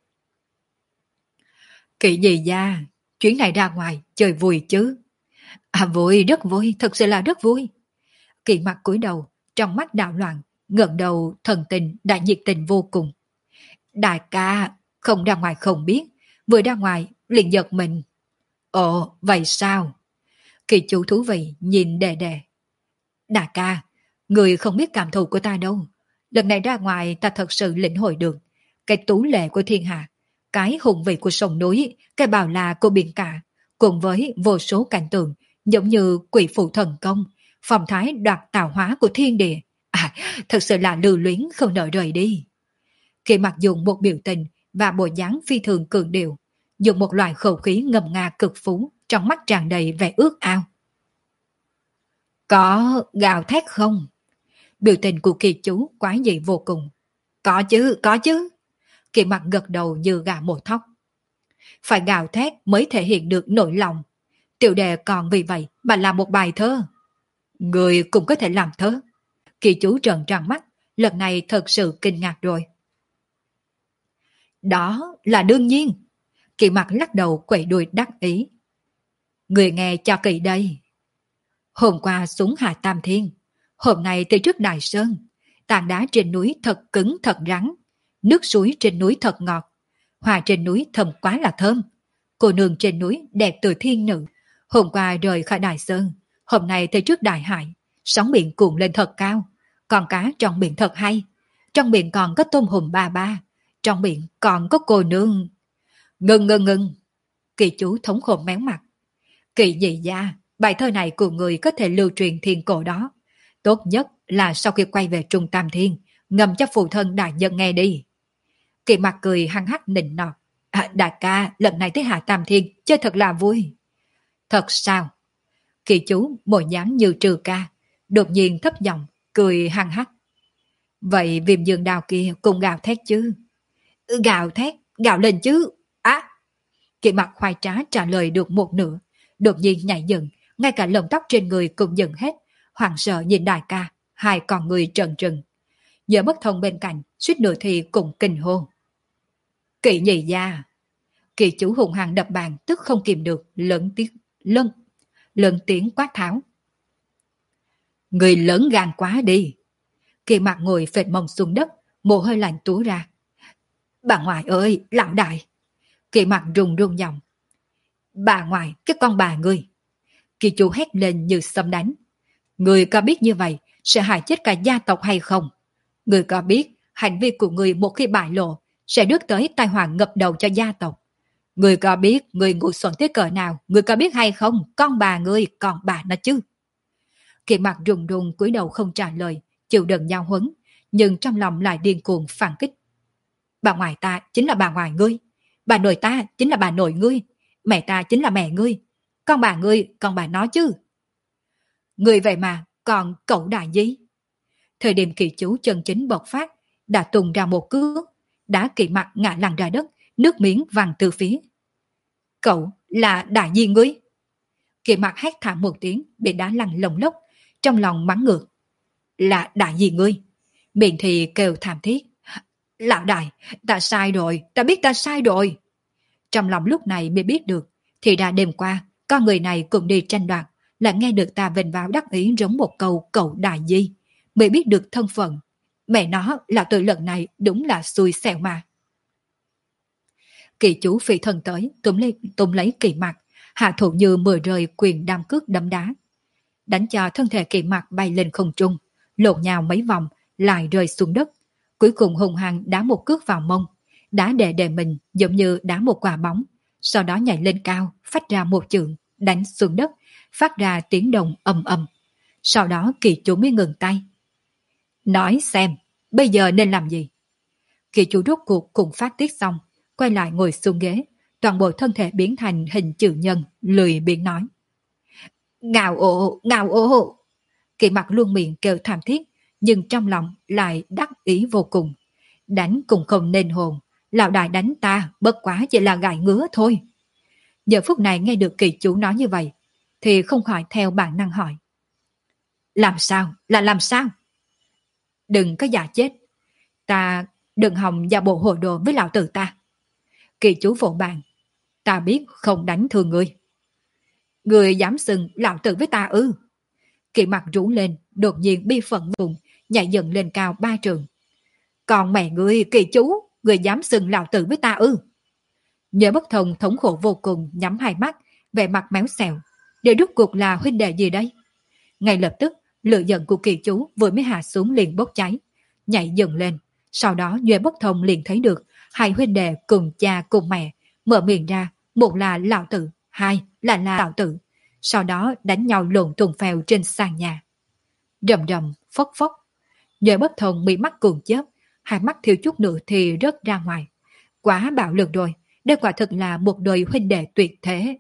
Kỵ gì gia, chuyến này ra ngoài chơi vui chứ? À vui, rất vui, thật sự là rất vui. Kỵ Mặc cúi đầu, trong mắt đảo loạn, ngẩng đầu thần tình đã nhiệt tình vô cùng. Đại ca, không ra ngoài không biết, vừa ra ngoài liền giật mình. Ồ, vậy sao? Kỵ chủ thú vị nhìn đệ đệ. Đại ca, người không biết cảm thụ của ta đâu. Lần này ra ngoài ta thật sự lĩnh hội được cái tú lệ của thiên hạ, cái hùng vị của sông núi, cái bào là của biển cả, cùng với vô số cảnh tượng giống như quỷ phụ thần công, phong thái đoạt tạo hóa của thiên địa. À, thật sự là lưu luyến không nỡ rời đi. Kỵ Mặc dùng một biểu tình và bộ dáng phi thường cường điệu, dùng một loại khẩu khí ngầm nga cực phú, trong mắt tràn đầy vẻ ước ao. Có gào thét không? Biểu tình của Kỳ chú quái dị vô cùng. Có chứ, có chứ. Kỵ Mặc gật đầu như gà mổ thóc. Phải gào thét mới thể hiện được nỗi lòng. Tiểu đệ còn vì vậy mà làm một bài thơ. Người cũng có thể làm thơ. Kỳ chú trợn tròn mắt, lần này thật sự kinh ngạc rồi. Đó là đương nhiên. Kỵ Mặc lắc đầu quẩy đuôi đắc ý. Người nghe cho kỹ đây. Hôm qua xuống Hạ Tam Thiên, hôm nay tới trước Đại Sơn, tảng đá trên núi thật cứng thật rắn, nước suối trên núi thật ngọt, hoa trên núi thơm quá là thơm, cô nương trên núi đẹp từ thiên nữ. Hôm qua rời khỏi Đại Sơn, hôm nay tới trước Đại Hải, sóng biển cuộn lên thật cao, con cá trong biển thật hay, trong biển còn có tôm hùm ba ba, trong biển còn có cô nương. Ngừng ngừng ngừng. Kỳ chú thống khổ méo mặt. Kỳ nhị gia, bài thơ này của người có thể lưu truyền thiên cổ đó. Tốt nhất là sau khi quay về Trung Tam Thiên, ngầm cho phụ thân đại nhân nghe đi. Kỳ Mặc cười hăng hắc nịnh nọt. À, đại ca, lần này tới Hạ Tam Thiên, chơi thật là vui. Thật sao? Kỳ chú bộ dáng như trừ ca, đột nhiên thấp giọng, cười hăng hắc. Vậy viêm dương đào kia cùng gào thét chứ? Gào thét, gào lên chứ. Á! Kỳ Mặc khoai trá trả lời được một nửa, đột nhiên nhảy dựng, ngay cả lông tóc trên người cũng dựng hết, hoảng sợ nhìn đại ca, hai con người trần trừng. Nhớ Bất Thông bên cạnh, suýt nửa thì cũng kinh hô. Kỵ nhị gia, Kỳ chủ hùng hăng đập bàn, tức không kìm được, lớn tiếng, lớn, lớn tiếng quát tháo. Người lớn gan quá đi. Kỳ Mặc ngồi phệt mông xuống đất, mồ hôi lạnh túa ra. Bà ngoại ơi, lão đại. Kỳ Mặc run run giọng. Bà ngoại, cái con bà ngươi. Kỳ chủ hét lên như xâm đánh. Người có biết như vậy sẽ hại chết cả gia tộc hay không? Người có biết hành vi của người một khi bại lộ sẽ rước tới tai họa ngập đầu cho gia tộc? Người có biết người ngu xuẩn tới cỡ nào? Người có biết hay không? Con bà ngươi, còn bà nó chứ. Kỳ Mặc run run cúi đầu không trả lời, chịu đựng giao huấn, nhưng trong lòng lại điên cuồng phản kích. Bà ngoại ta chính là bà ngoại ngươi, bà nội ta chính là bà nội ngươi, mẹ ta chính là mẹ ngươi, con bà ngươi, con bà nó chứ. Ngươi vậy mà còn cậu đại gì? Thời điểm Kỳ chú chân chính bộc phát, đã tung ra một cước, đã Kỳ Mặc ngã lăn ra đất, nước miếng văng từ phía. Cậu là đại di ngươi? Kỳ Mặc hét thảm một tiếng, bị đá lăn lồng lốc, trong lòng mắng ngược. Là đại di ngươi? Miệng thì kêu thảm thiết. Lão đại, ta sai rồi, ta biết ta sai rồi. Trong lòng lúc này mới biết được, thì ra đêm qua, con người này cùng đi tranh đoạt, lại nghe được ta vênh váo đắc ý giống một câu cậu đại di, mới biết được thân phận. Mẹ nó là từ lần này đúng là xui xẻo mà. Kỳ chú phi thân tới, túm lấy, túm lấy Kỳ Mặc, hạ thủ như mười rơi quyền đam cước đấm đá. Đánh cho thân thể Kỳ Mặc bay lên không trung, lộn nhào mấy vòng, lại rơi xuống đất. Cuối cùng hùng hăng đá một cước vào mông, đá đè đè mình giống như đá một quả bóng, sau đó nhảy lên cao, phát ra một chưởng, đánh xuống đất, phát ra tiếng động ầm ầm. Sau đó Kỳ chú mới ngừng tay. Nói xem, bây giờ nên làm gì? Kỳ chú rốt cuộc cùng phát tiết xong, quay lại ngồi xuống ghế, toàn bộ thân thể biến thành hình chữ nhân, lười biếng nói. Ngào ồ, ngào ồ. Kỳ Mặc luôn miệng kêu thảm thiết, nhưng trong lòng lại đắc ý vô cùng. Đánh cũng không nên hồn, lão đại đánh ta bất quá chỉ là gãi ngứa thôi. Giờ phút này nghe được Kỳ chú nói như vậy, thì không khỏi theo bản năng hỏi. Làm sao? Là làm sao? Đừng có giả chết. Ta đừng hòng giả bộ hồ đồ với lão tử ta. Kỳ chú vỗ bàn. Ta biết không đánh thương ngươi. Ngươi dám xưng lão tử với ta ư? Kỳ Mặc rú lên, đột nhiên bi phận vùng, nhảy dần lên cao ba trường. Còn mẹ ngươi, Kỳ chú, ngươi dám xưng lão tử với ta ư? Nhớ bất thông thống khổ vô cùng, nhắm hai mắt, vẻ mặt méo xèo. Để rút cuộc là huynh đệ gì đây? Ngay lập tức, lửa giận của Kỳ chú vừa mới hạ xuống liền bốc cháy, nhảy dần lên. Sau đó Duệ bất thông liền thấy được hai huynh đệ cùng cha cùng mẹ mở miệng ra, một là lão tử, hai là là lão tử. Sau đó đánh nhau lộn tuần phèo trên sàn nhà. Rầm rầm, phốc phốc. Duệ bất thông bị mắt cuồng chớp, hai mắt thiếu chút nữa thì rớt ra ngoài. Quá bạo lực rồi, đây quả thực là một đôi huynh đệ tuyệt thế.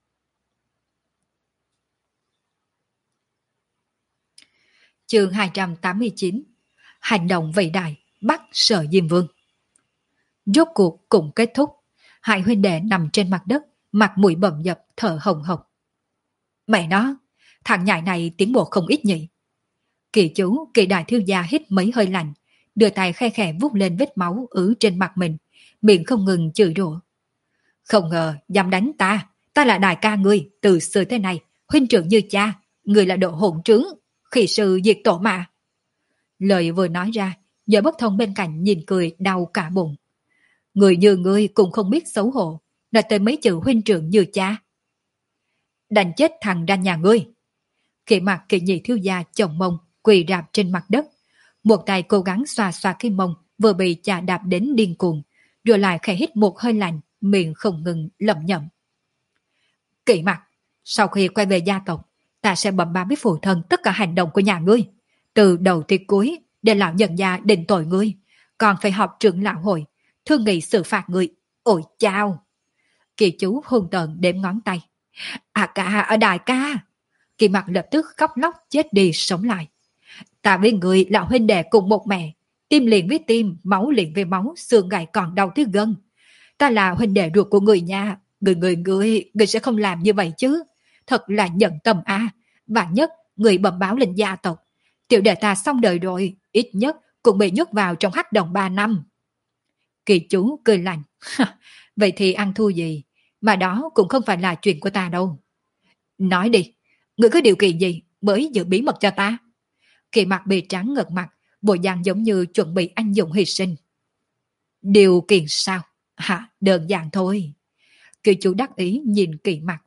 Chương hai trăm tám mươi chín. Hành động vĩ đại bắt Sở Diêm Vương. Rốt cuộc cũng kết thúc. Hai huynh đệ nằm trên mặt đất, mặt mũi bầm dập, thở hồng hộc. Mẹ nó, thằng nhãi này tiến bộ không ít nhỉ. Kỳ chú, Kỳ đại thiếu gia hít mấy hơi lạnh, đưa tay khe khẽ vuốt lên vết máu ứ trên mặt mình, miệng không ngừng chửi rủa. Không ngờ dám đánh ta, ta là đại ca ngươi, từ xưa thế này, huynh trưởng như cha, ngươi là độ hỗn trướng, khi sư diệt tổ mà. Lời vừa nói ra, Giờ bất thông bên cạnh nhìn cười đau cả bụng. Người như ngươi cũng không biết xấu hổ, nói tới mấy chữ huynh trưởng như cha. Đành chết thằng ra nhà ngươi. Kỳ Mặc Kỳ nhị thiếu gia chồng mông, quỳ rạp trên mặt đất. Một tay cố gắng xoa xoa cái mông vừa bị chà đạp đến điên cuồng, rồi lại khẽ hít một hơi lạnh, miệng không ngừng lẩm nhẩm. Kỳ Mặc, sau khi quay về gia tộc, ta sẽ bẩm báo với phụ thân tất cả hành động của nhà ngươi, từ đầu tới cuối, để lão nhân gia định tội ngươi, còn phải họp trưởng lão hội, thương nghị xử phạt ngươi. Ôi chao! Kỳ chú hung tợn đếm ngón tay. À ca, ở đại ca! Kỳ Mặc lập tức khóc lóc chết đi sống lại. Ta với người là huynh đệ cùng một mẹ, tim liền với tim, máu liền với máu, xương gãy còn đau tới gân. Ta là huynh đệ ruột của người nhà, người người người, người sẽ không làm như vậy chứ. Thật là nhận tâm a à. Và nhất, người bẩm báo lên gia tộc. Tiểu đệ ta xong đời rồi, ít nhất cũng bị nhốt vào trong hắc đồng ba năm. Kỳ chú cười lạnh. Vậy thì ăn thua gì, mà đó cũng không phải là chuyện của ta đâu. Nói đi, ngươi có điều kiện gì mới giữ bí mật cho ta? Kỳ mặt bị trắng ngợt mặt, bộ dạng giống như chuẩn bị anh dũng hy sinh. Điều kiện sao? Hả, đơn giản thôi. Kỳ chủ đắc ý nhìn Kỳ mặt.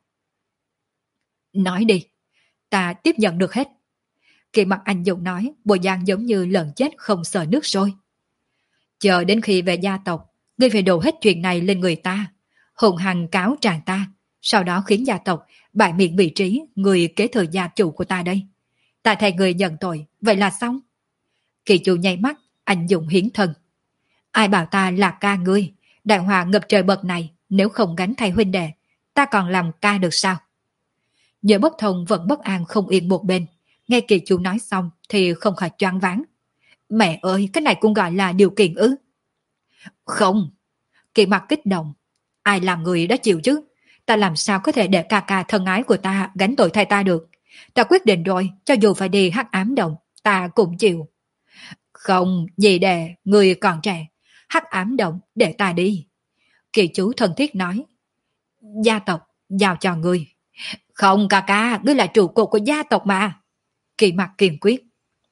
Nói đi, ta tiếp nhận được hết. Kỳ mặt anh dũng nói, bộ dạng giống như lợn chết không sợ nước sôi. Chờ đến khi về gia tộc, ngươi phải đổ hết chuyện này lên người ta, hùng hăng cáo trạng ta, sau đó khiến gia tộc bại miệng vị trí người kế thừa gia chủ của ta đây. Ta thay người nhận tội, vậy là xong. Kỳ chủ nháy mắt, anh dũng hiến thân. Ai bảo ta là ca ngươi, đại họa ngập trời bậc này, nếu không gánh thay huynh đệ, ta còn làm ca được sao? Nhớ bất thông vẫn bất an không yên một bên, nghe kỳ chủ nói xong thì không khỏi choáng váng. Mẹ ơi, cái này cũng gọi là điều kiện ư? Không. Kỳ mặt kích động. Ai làm người đã chịu chứ? Ta làm sao có thể để ca ca thân ái của ta gánh tội thay ta được? Ta quyết định rồi, cho dù phải đi hắc ám động, ta cũng chịu. Không, gì đệ, người còn trẻ. Hắc ám động, để ta đi. Kỳ chú thân thiết nói. Gia tộc, giao cho ngươi. Không ca ca, ngươi là trụ cột của gia tộc mà. Kỳ mặt kiên quyết.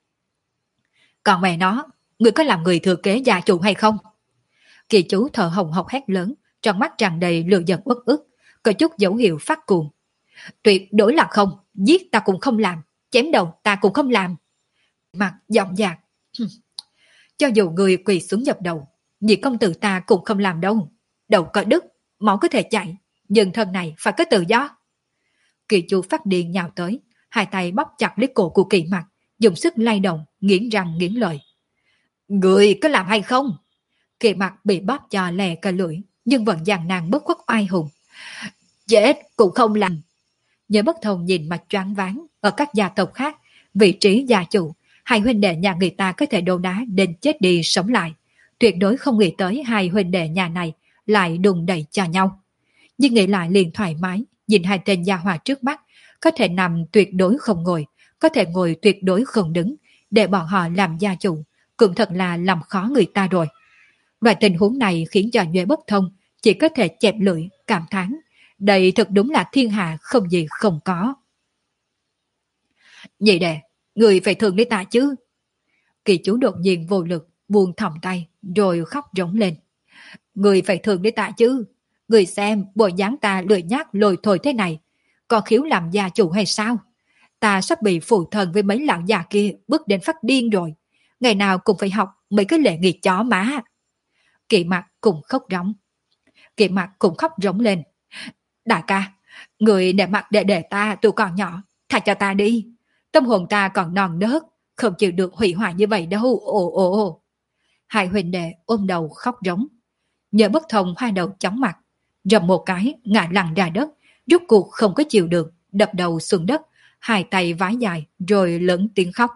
Còn mẹ nó, ngươi có làm người thừa kế gia chủ hay không? Kỳ chú thở hồng hộc hét lớn, trong mắt tràn đầy lửa giận uất ức, có chút dấu hiệu phát cuồng. Tuyệt đối là không, giết ta cũng không làm, chém đầu ta cũng không làm. Mặt giọng dạc. Cho dù người quỳ xuống dập đầu, nhị công tử ta cũng không làm đâu. Đầu có đứt, máu có thể chạy, nhưng thân này phải có tự do. Kỳ chú phát điên nhào tới, hai tay bóp chặt lấy cổ của Kỳ mặt, dùng sức lay động, nghiến răng nghiến lợi. Người có làm hay không? Kỳ mặt bị bóp cho lè cả lưỡi, nhưng vẫn giằng nàng bất khuất oai hùng. Chết cũng không làm. Nhớ bất thông nhìn mặt choáng váng, ở các gia tộc khác, vị trí gia chủ, hai huynh đệ nhà người ta có thể đổ đá đến chết đi sống lại. Tuyệt đối không nghĩ tới hai huynh đệ nhà này lại đùng đẩy cho nhau. Nhưng nghĩ lại liền thoải mái, nhìn hai tên gia hòa trước mắt, có thể nằm tuyệt đối không ngồi, có thể ngồi tuyệt đối không đứng, để bọn họ làm gia chủ, cũng thật là làm khó người ta rồi. Loại tình huống này khiến cho Nhuệ Bất Thông chỉ có thể chẹp lưỡi, cảm thán. Đây thật đúng là thiên hạ không gì không có. Nhị đệ, người phải thương lấy ta chứ. Kỳ chú đột nhiên vô lực, buông thòng tay, rồi khóc rống lên. Người phải thương lấy ta chứ. Người xem bộ dáng ta lười nhác lồi thổi thế này, có khiếu làm gia chủ hay sao? Ta sắp bị phụ thần với mấy lão già kia bước đến phát điên rồi. Ngày nào cũng phải học mấy cái lễ nghi chó má. Kỳ mặt cũng khóc rống. Kỳ mặt cũng khóc rống lên. Đại ca, người để mặt để để ta tụi còn nhỏ, thả cho ta đi. Tâm hồn ta còn non nớt, không chịu được hủy hoại như vậy đâu. Ồ ồ ồ. Hai huynh đệ ôm đầu khóc rống. Nhớ bất thông hai đầu chóng mặt, rầm một cái ngã lăn ra đất, rút cuộc không có chịu được, đập đầu xuống đất, hai tay vái dài rồi lớn tiếng khóc.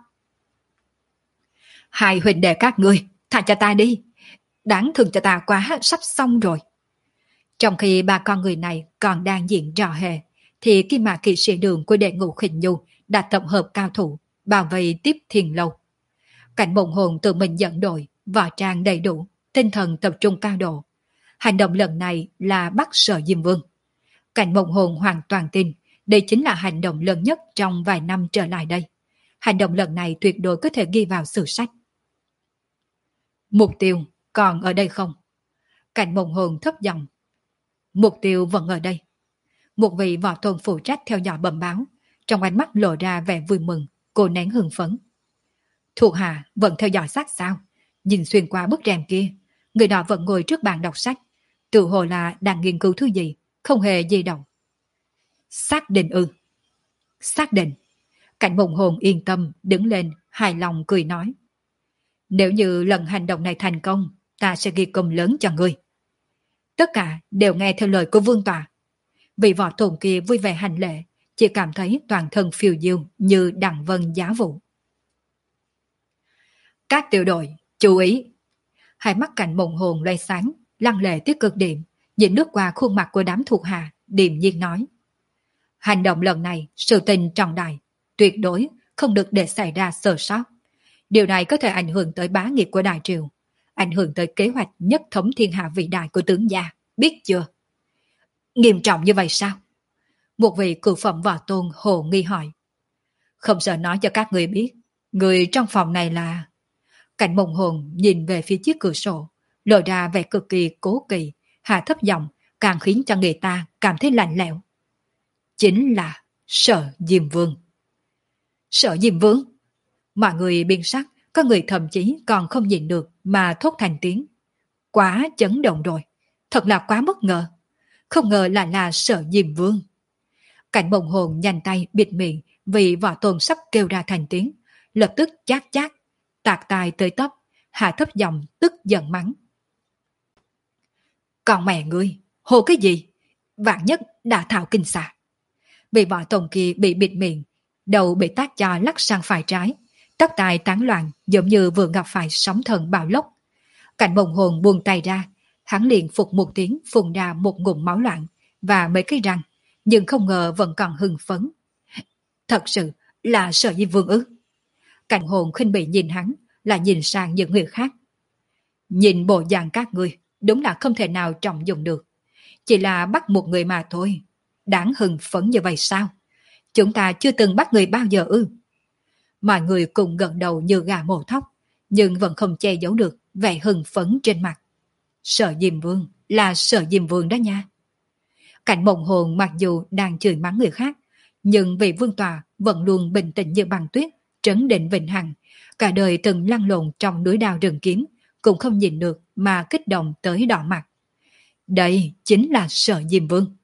Hai huynh đệ các ngươi, thả cho ta đi. Đáng thương cho ta quá, sắp xong rồi. Trong khi ba con người này còn đang diễn trò hề, thì khi mà kỵ sĩ đường của đệ ngũ Khinh Nhu đã tập hợp cao thủ, bao vây tiếp Thiền Lâu. Cảnh Mộng Hồn tự mình dẫn đội, võ trang đầy đủ, tinh thần tập trung cao độ. Hành động lần này là bắt Sở Diêm Vương. Cảnh Mộng Hồn hoàn toàn tin, đây chính là hành động lớn nhất trong vài năm trở lại đây. Hành động lần này tuyệt đối có thể ghi vào sử sách. Mục tiêu còn ở đây không? Cảnh Mộng Hồn thấp giọng. Mục tiêu vẫn ở đây. Một vị võ tôn phụ trách theo dõi bẩm báo, trong ánh mắt lộ ra vẻ vui mừng, cô nén hưng phấn. Thuộc hạ vẫn theo dõi sát sao? Nhìn xuyên qua bức rèm kia, người đó vẫn ngồi trước bàn đọc sách, tự hồ là đang nghiên cứu thứ gì, không hề di động. Xác định ư? Xác định. Cảnh Mộng Hồn yên tâm đứng lên, hài lòng cười nói. Nếu như lần hành động này thành công, ta sẽ ghi công lớn cho ngươi. Tất cả đều nghe theo lời của vương tọa. Vị võ tôn kia vui vẻ hành lễ, chỉ cảm thấy toàn thân phiêu diêu như đằng vân giá vụ. Các tiểu đội, chú ý! Hai mắt Cảnh Mộng Hồn loay sáng, lăng lệ tới cực điểm, nhìn lướt qua khuôn mặt của đám thuộc hạ, điềm nhiên nói. Hành động lần này, sự tình trọng đại, tuyệt đối không được để xảy ra sơ sót. Điều này có thể ảnh hưởng tới bá nghiệp của Đại Triều, ảnh hưởng tới kế hoạch nhất thống thiên hạ vĩ đại của tướng gia. biết chưa? Nghiêm trọng như vậy sao? Một vị cửu phẩm võ tôn hồ nghi hỏi. Không sợ nói cho các người biết, người trong phòng này là... Cảnh Mộng Hồn nhìn về phía chiếc cửa sổ, lộ ra vẻ cực kỳ cố kỳ, hạ thấp giọng, càng khiến cho người ta cảm thấy lạnh lẽo. Chính là Sở Diêm Vương. Sở Diêm Vương? Mọi người biên sắc, có người thậm chí còn không nhìn được mà thốt thành tiếng. Quá chấn động rồi, thật là quá bất ngờ. Không ngờ lại là Sở Diêm Vương. Cảnh Mộng Hồn nhanh tay bịt miệng vì võ tôn sắp kêu ra thành tiếng, lập tức chát chát, tạc tai tới tóc, hạ thấp giọng tức giận mắng. Còn mẹ ngươi, hồ cái gì? Vạn nhất đã thảo kinh xà. Vị võ tôn kia bị bịt miệng, đầu bị tác cho lắc sang phải trái, tóc tai tán loạn giống như vừa gặp phải sóng thần bạo lốc. Cảnh Mộng Hồn buông tay ra, hắn liền phục một tiếng phun ra một ngụm máu loạn và mấy cái răng, nhưng không ngờ vẫn còn hưng phấn. Thật sự là Sở Diêm Vương ư? Cảnh Hồn khinh bỉ nhìn hắn, là nhìn sang những người khác. Nhìn bộ dạng các ngươi, đúng là không thể nào trọng dụng được. Chỉ là bắt một người mà thôi. Đáng hưng phấn như vậy sao? Chúng ta chưa từng bắt người bao giờ ư? Mọi người cùng gật đầu như gà mổ thóc, nhưng vẫn không che giấu được vẻ hưng phấn trên mặt. Sở Diêm Vương là Sở Diêm Vương đó nha. Cảnh Mộng Hồn mặc dù đang chửi mắng người khác, nhưng vị vương tòa vẫn luôn bình tĩnh như băng tuyết, trấn định vĩnh hằng. Cả đời từng lăn lộn trong núi đao rừng kiếm, cũng không nhìn được mà kích động tới đỏ mặt. Đây chính là Sở Diêm Vương.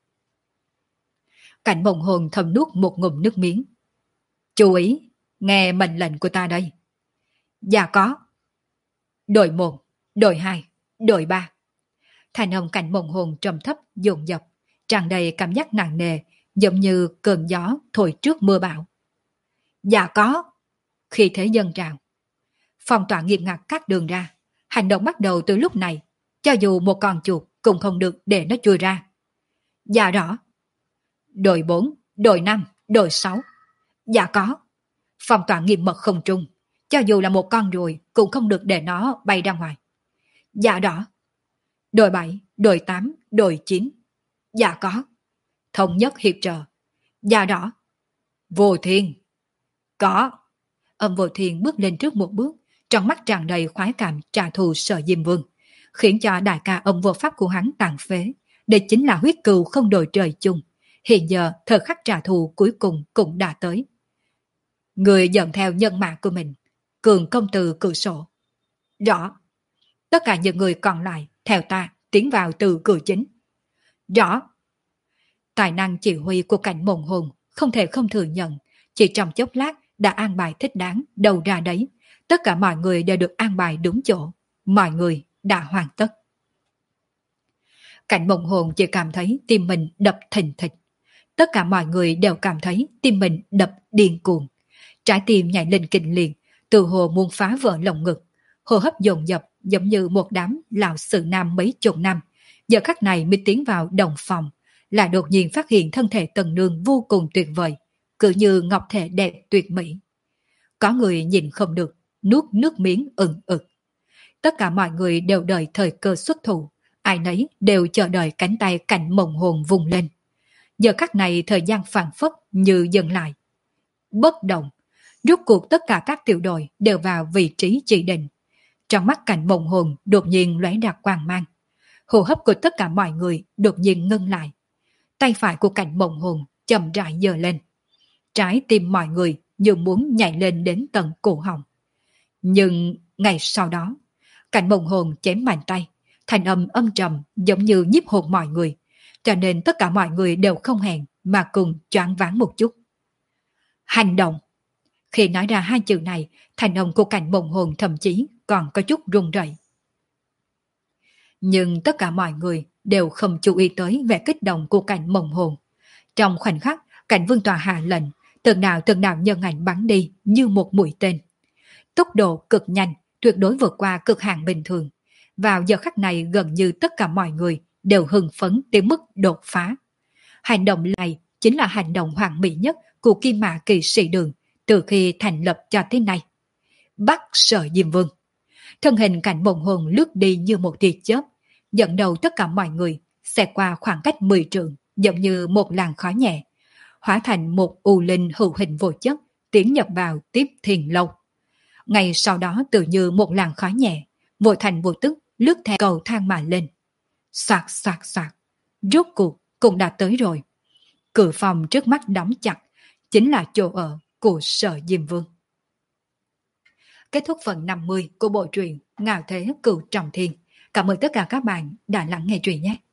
Cảnh Mộng Hồn thầm nuốt một ngụm nước miếng. Chú ý, nghe mệnh lệnh của ta đây. Dạ có. Đội một, đội hai, đội ba. Thành âm Cảnh Mộng Hồn trầm thấp dồn dập, tràn đầy cảm giác nặng nề, giống như cơn gió thổi trước mưa bão. Dạ có. Khi thế dân trào, phong tỏa nghiêm ngặt các đường ra. Hành động bắt đầu từ lúc này, cho dù một con chuột cũng không được để nó chui ra. Dạ rõ. Đội bốn, đội năm, đội sáu. Dạ có. Phong tỏa nghiêm mật không trung, cho dù là một con ruồi cũng không được để nó bay ra ngoài. Dạ rõ. Đội bảy, đội tám, đội chín. Dạ có. Thống nhất hiệp trợ. Dạ rõ. Vô Thiên. Có. Âm Vô Thiên bước lên trước một bước, trong mắt tràn đầy khoái cảm trả thù Sở Diêm Vương, khiến cho đại ca âm vô pháp của hắn tàn phế. Đây chính là huyết cừu không đổi trời chung. Hiện giờ thời khắc trả thù cuối cùng cũng đã tới. Người dẫn theo nhân mạng của mình, Cường công từ cửa sổ. Rõ. Tất cả những người còn lại theo ta tiến vào từ cửa chính. Rõ. Tài năng chỉ huy của Cảnh Mộng Hồn không thể không thừa nhận, chỉ trong chốc lát đã an bài thích đáng, đầu ra đấy. Tất cả mọi người đều được an bài đúng chỗ. Mọi người đã hoàn tất. Cảnh Mộng Hồn chỉ cảm thấy tim mình đập thình thịch. Tất cả mọi người đều cảm thấy tim mình đập điên cuồng. Trái tim nhảy lên kinh liền, từ hồ muốn phá vỡ lồng ngực. Hô hấp dồn dập giống như một đám lão sự nam mấy chục năm. Giờ khắc này mới tiến vào đồng phòng, lại đột nhiên phát hiện thân thể Tần Nương vô cùng tuyệt vời, cứ như ngọc thể đẹp tuyệt mỹ. Có người nhìn không được, nuốt nước miếng ừng ực. Tất cả mọi người đều đợi thời cơ xuất thủ, ai nấy đều chờ đợi cánh tay Cảnh Mộng Hồn vùng lên. Giờ khắc này thời gian phảng phất như dừng lại. Bất động, rốt cuộc tất cả các tiểu đội đều vào vị trí chỉ định. Trong mắt Cảnh Mộng Hồn đột nhiên lóe ra quang mang. Hô hấp của tất cả mọi người đột nhiên ngưng lại. Tay phải của Cảnh Mộng Hồn chậm rãi giơ lên. Trái tim mọi người như muốn nhảy lên đến tận cổ họng. Nhưng ngày sau đó, Cảnh Mộng Hồn chém mạnh tay, thành âm âm trầm giống như nhiếp hồn mọi người, cho nên tất cả mọi người đều không hẹn mà cùng choáng váng một chút. Hành động! Khi nói ra hai chữ này, thành âm của Cảnh Mộng Hồn thậm chí còn có chút run rẩy. Nhưng tất cả mọi người đều không chú ý tới vẻ kích động của Cảnh Mộng Hồn. Trong khoảnh khắc, Cảnh Vương Tòa hạ lệnh, từng đạo từng đạo nhân ảnh bắn đi như một mũi tên. Tốc độ cực nhanh, tuyệt đối vượt qua cực hạn bình thường. Vào giờ khắc này gần như tất cả mọi người đều hưng phấn tới mức đột phá. Hành động này chính là hành động hoàn mỹ nhất của Kim Mã Kỵ Sĩ Đường từ khi thành lập cho tới nay. Bắt Sở Diêm Vương. Thân hình Cảnh Mộng Hồn lướt đi như một tia chớp, dẫn đầu tất cả mọi người, xẹt qua khoảng cách mười trượng, giống như một làn khói nhẹ, hóa thành một u linh hữu hình vô chất, tiến nhập vào tiếp thiền lâu. Ngay sau đó tự như một làn khói nhẹ, vô thành vô tức lướt theo cầu thang mà lên. Soạt soạt soạt, rốt cuộc cũng đã tới rồi. Cửa phòng trước mắt đóng chặt, chính là chỗ ở của Sở Diêm Vương. Kết thúc phần năm mươi của bộ truyện Ngạo Thế Cửu Trọng Thiên. Cảm ơn tất cả các bạn đã lắng nghe truyện nhé.